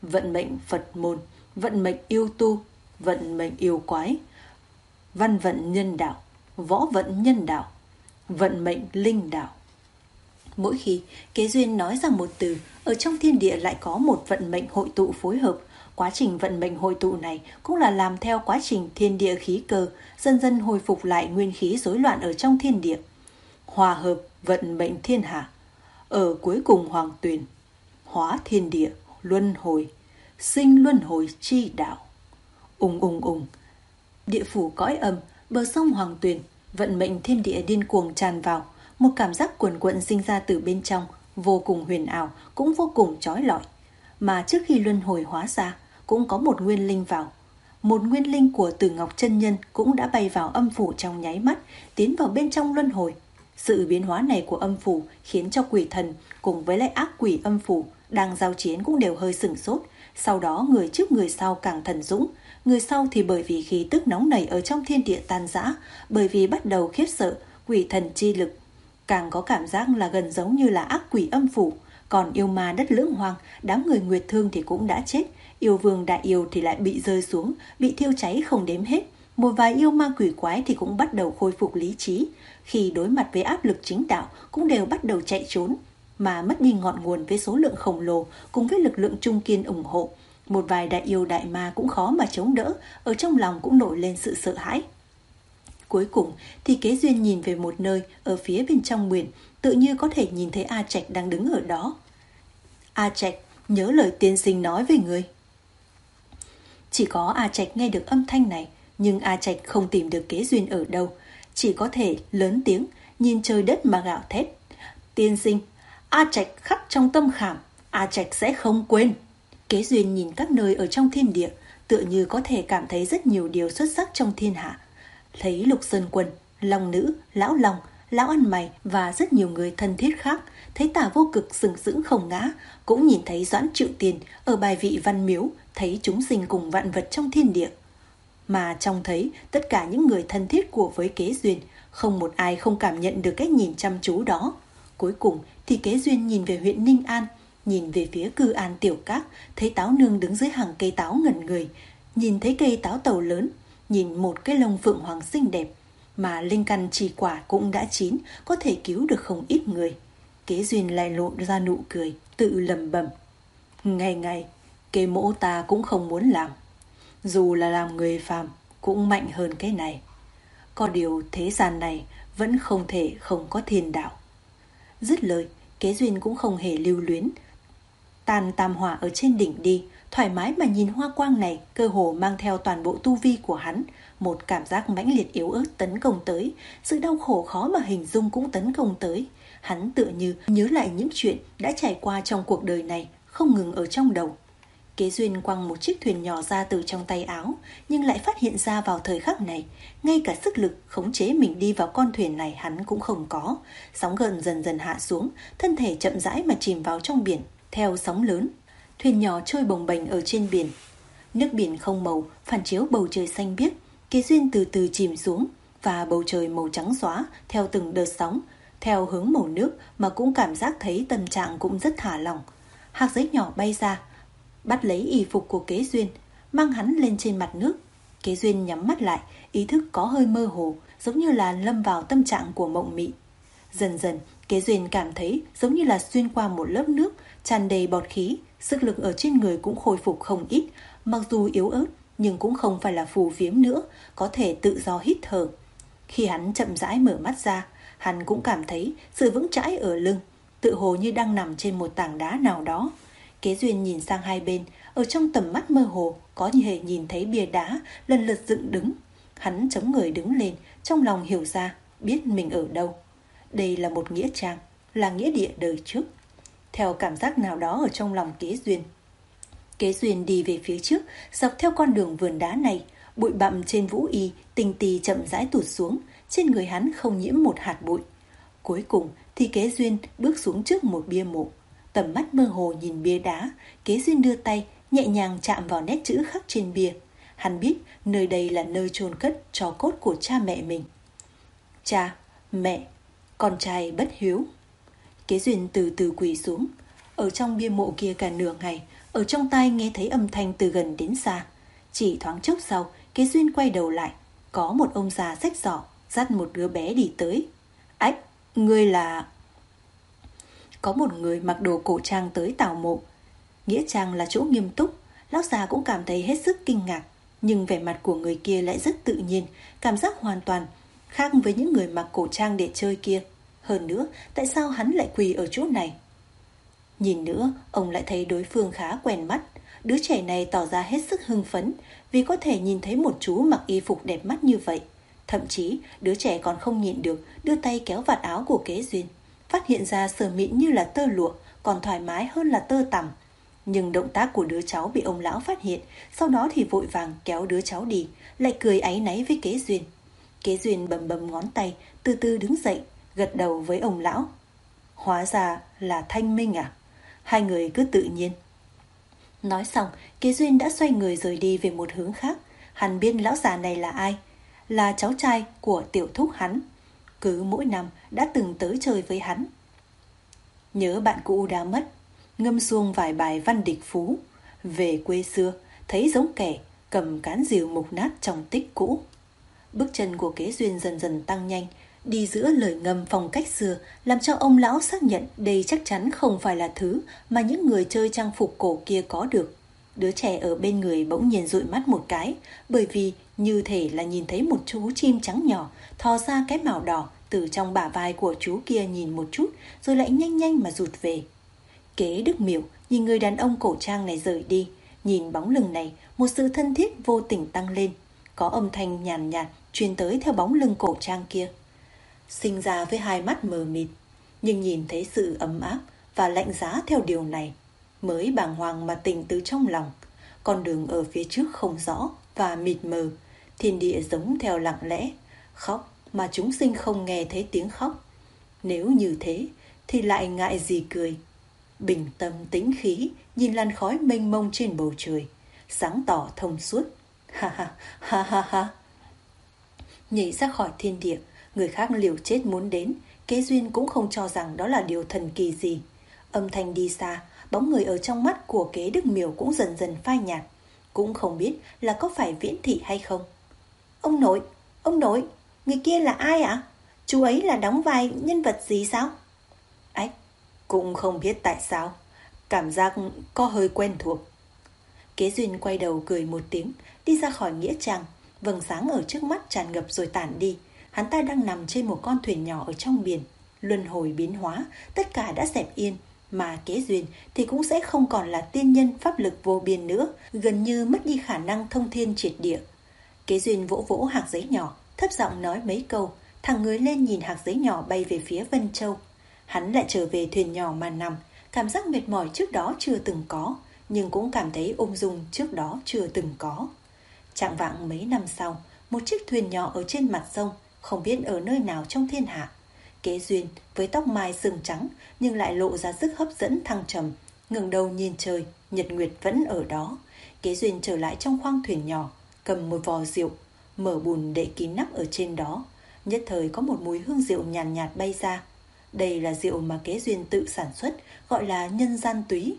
vận mệnh Phật môn, vận mệnh yêu tu, vận mệnh yêu quái, văn vận nhân đạo, võ vận nhân đạo, vận mệnh linh đạo. Mỗi khi Kế Duyên nói ra một từ, ở trong thiên địa lại có một vận mệnh hội tụ phối hợp. Quá trình vận mệnh hội tụ này cũng là làm theo quá trình thiên địa khí cơ dần dần hồi phục lại nguyên khí rối loạn ở trong thiên địa. Hòa hợp vận mệnh thiên hạ. Ở cuối cùng hoàng tuyền, hóa thiên địa, luân hồi, sinh luân hồi chi đạo. Ùng ùng ùng, địa phủ cõi âm, bờ sông hoàng tuyền, vận mệnh thiên địa điên cuồng tràn vào. Một cảm giác cuồn cuộn sinh ra từ bên trong, vô cùng huyền ảo, cũng vô cùng chói lọi. Mà trước khi luân hồi hóa ra, cũng có một nguyên linh vào. Một nguyên linh của Từ Ngọc Chân Nhân cũng đã bay vào âm phủ trong nháy mắt, tiến vào bên trong luân hồi. Sự biến hóa này của âm phủ khiến cho quỷ thần cùng với lại ác quỷ âm phủ đang giao chiến cũng đều hơi sửng sốt. Sau đó người trước người sau càng thần dũng. Người sau thì bởi vì khí tức nóng nảy ở trong thiên địa tan rã, bởi vì bắt đầu khiếp sợ quỷ thần chi lực, càng có cảm giác là gần giống như là ác quỷ âm phủ. Còn yêu ma đất lưỡng hoang, đám người Nguyệt Thương thì cũng đã chết. Yêu vương đại yêu thì lại bị rơi xuống, bị thiêu cháy không đếm hết. Một vài yêu ma quỷ quái thì cũng bắt đầu khôi phục lý trí. Khi đối mặt với áp lực chính đạo cũng đều bắt đầu chạy trốn, mà mất đi ngọn nguồn với số lượng khổng lồ cùng với lực lượng trung kiên ủng hộ. Một vài đại yêu đại ma cũng khó mà chống đỡ, ở trong lòng cũng nổi lên sự sợ hãi. Cuối cùng thì Kế Duyên nhìn về một nơi ở phía bên trong nguyền, tự như có thể nhìn thấy A Trạch đang đứng ở đó. A Trạch, nhớ lời tiên sinh nói với người. Chỉ có A Trạch nghe được âm thanh này, nhưng A Trạch không tìm được Kế Duyên ở đâu, chỉ có thể lớn tiếng nhìn trời đất mà gào thét. Tiên sinh, A Trạch khắc trong tâm khảm, A Trạch sẽ không quên. Kế Duyên nhìn các nơi ở trong thiên địa, tựa như có thể cảm thấy rất nhiều điều xuất sắc trong thiên hạ. Thấy Lục Sơn Quân, Long Nữ, Lão Long, Lão Ăn Mày và rất nhiều người thân thiết khác, thấy Tả Vô Cực sừng sững không ngã, cũng nhìn thấy Doãn Triệu Tiền ở bài vị Văn Miếu, thấy chúng sinh cùng vạn vật trong thiên địa. Mà trông thấy tất cả những người thân thiết của với Kế Duyên, không một ai không cảm nhận được cái nhìn chăm chú đó. Cuối cùng thì Kế Duyên nhìn về huyện Ninh An, nhìn về phía Cư An Tiểu Các, thấy Táo Nương đứng dưới hàng cây táo ngẩn người, nhìn thấy cây táo tàu lớn, nhìn một cái lông phượng hoàng xinh đẹp, mà linh căn trì quả cũng đã chín, có thể cứu được không ít người. Kế Duyên lại lộ ra nụ cười, tự lẩm bẩm: ngày ngày Kế mỗ ta cũng không muốn làm, dù là làm người phàm cũng mạnh hơn cái này. Có điều thế gian này vẫn không thể không có thiên đạo. Dứt lời, Kế Duyên cũng không hề lưu luyến, tàn tam hỏa ở trên đỉnh đi, thoải mái mà nhìn hoa quang này, cơ hồ mang theo toàn bộ tu vi của hắn. Một cảm giác mãnh liệt yếu ớt tấn công tới, sự đau khổ khó mà hình dung cũng tấn công tới. Hắn tựa như nhớ lại những chuyện đã trải qua trong cuộc đời này, không ngừng ở trong đầu. Kế Duyên quăng một chiếc thuyền nhỏ ra từ trong tay áo, nhưng lại phát hiện ra vào thời khắc này, ngay cả sức lực khống chế mình đi vào con thuyền này hắn cũng không có. Sóng gợn dần dần hạ xuống, thân thể chậm rãi mà chìm vào trong biển. Theo sóng lớn, thuyền nhỏ trôi bồng bềnh ở trên biển. Nước biển không màu phản chiếu bầu trời xanh biếc. Kế Duyên từ từ chìm xuống, và bầu trời màu trắng xóa theo từng đợt sóng, theo hướng màu nước mà cũng cảm giác thấy tâm trạng cũng rất thả lỏng. Hạt giấy nhỏ bay ra, bắt lấy y phục của Kế Duyên, mang hắn lên trên mặt nước. Kế Duyên nhắm mắt lại, ý thức có hơi mơ hồ, giống như là lâm vào tâm trạng của mộng mị. Dần dần, Kế Duyên cảm thấy giống như là xuyên qua một lớp nước, tràn đầy bọt khí, sức lực ở trên người cũng khôi phục không ít, mặc dù yếu ớt nhưng cũng không phải là phù phiếm nữa, có thể tự do hít thở. Khi hắn chậm rãi mở mắt ra, hắn cũng cảm thấy sự vững chãi ở lưng, tự hồ như đang nằm trên một tảng đá nào đó. Kế Duyên nhìn sang hai bên, ở trong tầm mắt mơ hồ có thể nhìn thấy bia đá lần lượt dựng đứng. Hắn chống người đứng lên, trong lòng hiểu ra, biết mình ở đâu. Đây là một nghĩa trang, là nghĩa địa đời trước. Theo cảm giác nào đó ở trong lòng Kế Duyên, Kế Duyên đi về phía trước, dọc theo con đường vườn đá này. Bụi bặm trên vũ y tinh tì chậm rãi tụt xuống, trên người hắn không nhiễm một hạt bụi. Cuối cùng thì Kế Duyên bước xuống trước một bia mộ. Tầm mắt mơ hồ nhìn bia đá, Kế Duyên đưa tay nhẹ nhàng chạm vào nét chữ khắc trên bia. Hắn biết nơi đây là nơi chôn cất tro cốt của cha mẹ mình. Cha, mẹ, con trai bất hiếu. Kế Duyên từ từ quỳ xuống. Ở trong bia mộ kia cả nửa ngày, Ở trong tai nghe thấy âm thanh từ gần đến xa. Chỉ thoáng chốc sau, Kế Duyên quay đầu lại, có một ông già xách giỏ dắt một đứa bé đi tới. Ách, ngươi là... Có một người mặc đồ cổ trang tới tảo mộ. Nghĩa trang là chỗ nghiêm túc, lão già cũng cảm thấy hết sức kinh ngạc, nhưng vẻ mặt của người kia lại rất tự nhiên, cảm giác hoàn toàn khác với những người mặc cổ trang để chơi kia. Hơn nữa, tại sao hắn lại quỳ ở chỗ này? Nhìn nữa, ông lại thấy đối phương khá quen mắt. Đứa trẻ này tỏ ra hết sức hưng phấn vì có thể nhìn thấy một chú mặc y phục đẹp mắt như vậy. Thậm chí, đứa trẻ còn không nhịn được đưa tay kéo vạt áo của Kế Duyên, phát hiện ra sờ mịn như là tơ lụa, còn thoải mái hơn là tơ tằm. Nhưng động tác của đứa cháu bị ông lão phát hiện, sau đó thì vội vàng kéo đứa cháu đi, lại cười áy náy với Kế Duyên. Kế Duyên bầm bầm ngón tay, từ từ đứng dậy, gật đầu với ông lão. Hóa ra là Thanh Minh à? Hai người cứ tự nhiên. Nói xong, Kế Duyên đã xoay người rời đi về một hướng khác. Hắn biết lão già này là ai? Là cháu trai của tiểu thúc hắn. Cứ mỗi năm đã từng tới chơi với hắn. Nhớ bạn cũ đã mất, ngâm xuông vài bài văn địch phú. Về quê xưa, thấy giống kẻ cầm cán rìu mục nát trong tích cũ. Bước chân của Kế Duyên dần dần tăng nhanh, đi giữa lời ngâm phong cách xưa, làm cho ông lão xác nhận đây chắc chắn không phải là thứ mà những người chơi trang phục cổ kia có được. Đứa trẻ ở bên người bỗng nhiên dụi mắt một cái, bởi vì như thể là nhìn thấy một chú chim trắng nhỏ thò ra cái mào đỏ từ trong bả vai của chú kia nhìn một chút, rồi lại nhanh nhanh mà rụt về. Kế Đức Miểu nhìn người đàn ông cổ trang này rời đi, nhìn bóng lưng này, một sự thân thiết vô tình tăng lên. Có âm thanh nhàn nhạt truyền tới theo bóng lưng cổ trang kia. Sinh ra với hai mắt mờ mịt, nhưng nhìn thấy sự ấm áp và lạnh giá theo điều này, mới bàng hoàng mà tỉnh từ trong lòng. Con đường ở phía trước không rõ và mịt mờ, thiên địa giống theo lặng lẽ, khóc mà chúng sinh không nghe thấy tiếng khóc. Nếu như thế thì lại ngại gì cười. Bình tâm tĩnh khí, nhìn làn khói mênh mông trên bầu trời, sáng tỏ thông suốt. Ha ha ha ha ha. Nhảy ra khỏi thiên địa, người khác liều chết muốn đến, Kế Duyên cũng không cho rằng đó là điều thần kỳ gì. Âm thanh đi xa, bóng người ở trong mắt của Kế Đức Miểu cũng dần dần phai nhạt, cũng không biết là có phải Viễn Thị hay không. Ông nội, ông nội, người kia là ai ạ? Chú ấy là đóng vai nhân vật gì sao? Ách, cũng không biết tại sao, cảm giác có hơi quen thuộc. Kế Duyên quay đầu cười một tiếng, đi ra khỏi nghĩa trang. Vầng sáng ở trước mắt tràn ngập rồi tản đi. Hắn ta đang nằm trên một con thuyền nhỏ ở trong biển, luân hồi biến hóa, tất cả đã dẹp yên, mà Kế Duyên thì cũng sẽ không còn là tiên nhân pháp lực vô biên nữa, gần như mất đi khả năng thông thiên triệt địa. Kế Duyên vỗ vỗ hạt giấy nhỏ, thấp giọng nói mấy câu, thẳng người lên nhìn hạt giấy nhỏ bay về phía Vân Châu. Hắn lại trở về thuyền nhỏ mà nằm, cảm giác mệt mỏi trước đó chưa từng có, nhưng cũng cảm thấy ung dung trước đó chưa từng có. Chạng vạng mấy năm sau, một chiếc thuyền nhỏ ở trên mặt sông, không biết ở nơi nào trong thiên hạ. Kế Duyên với tóc mai sừng trắng nhưng lại lộ ra sức hấp dẫn thăng trầm, ngẩng đầu nhìn trời, nhật nguyệt vẫn ở đó. Kế Duyên trở lại trong khoang thuyền nhỏ, cầm một vò rượu, mở bùn để kín nắp ở trên đó. Nhất thời có một mùi hương rượu nhàn nhạt, nhạt bay ra. Đây là rượu mà Kế Duyên tự sản xuất, gọi là nhân gian túy.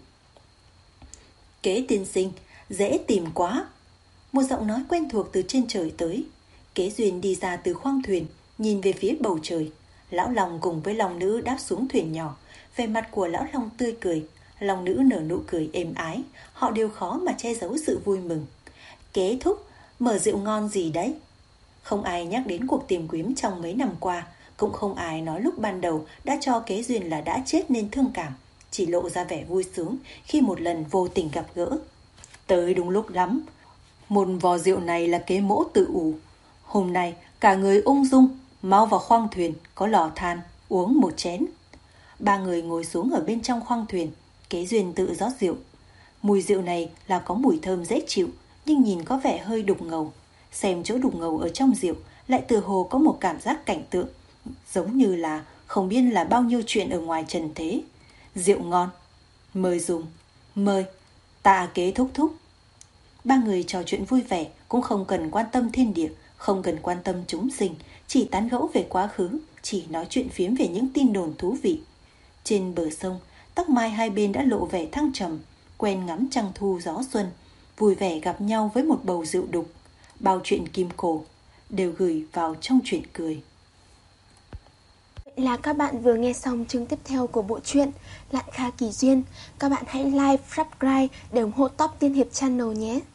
Kế tiên sinh, dễ tìm quá. Một giọng nói quen thuộc từ trên trời tới. Kế Duyên đi ra từ khoang thuyền, nhìn về phía bầu trời. Lão Long cùng với Long Nữ đáp xuống thuyền nhỏ. Về mặt của Lão Long tươi cười, Long Nữ nở nụ cười êm ái. Họ đều khó mà che giấu sự vui mừng. Kế thúc, mở rượu ngon gì đấy? Không ai nhắc đến cuộc tìm kiếm trong mấy năm qua, cũng không ai nói lúc ban đầu đã cho Kế Duyên là đã chết nên thương cảm, chỉ lộ ra vẻ vui sướng khi một lần vô tình gặp gỡ. Tới đúng lúc lắm, một vò rượu này là Kế mỗ tự ủ. Hôm nay cả người ung dung, mau vào khoang thuyền, có lò than, uống một chén. Ba người ngồi xuống ở bên trong khoang thuyền, Kế Duyên tự rót rượu. Mùi rượu này là có mùi thơm dễ chịu, nhưng nhìn có vẻ hơi đục ngầu. Xem chỗ đục ngầu ở trong rượu lại tựa hồ có một cảm giác cảnh tượng, giống như là không biết là bao nhiêu chuyện ở ngoài trần thế. Rượu ngon, mời dùng, mời, tạ Kế thúc thúc. Ba người trò chuyện vui vẻ, cũng không cần quan tâm thiên địa, không cần quan tâm chúng sinh, chỉ tán gẫu về quá khứ, chỉ nói chuyện phiếm về những tin đồn thú vị. Trên bờ sông, tóc mai hai bên đã lộ vẻ thăng trầm, quen ngắm trăng thu gió xuân, vui vẻ gặp nhau với một bầu rượu đục, bao chuyện kim cổ đều gửi vào trong chuyện cười. Vậy là các bạn vừa nghe xong chương tiếp theo của bộ truyện Lạn Kha Kỳ Duyên. Các bạn hãy like, subscribe để ủng hộ Top Tiên Hiệp Channel nhé.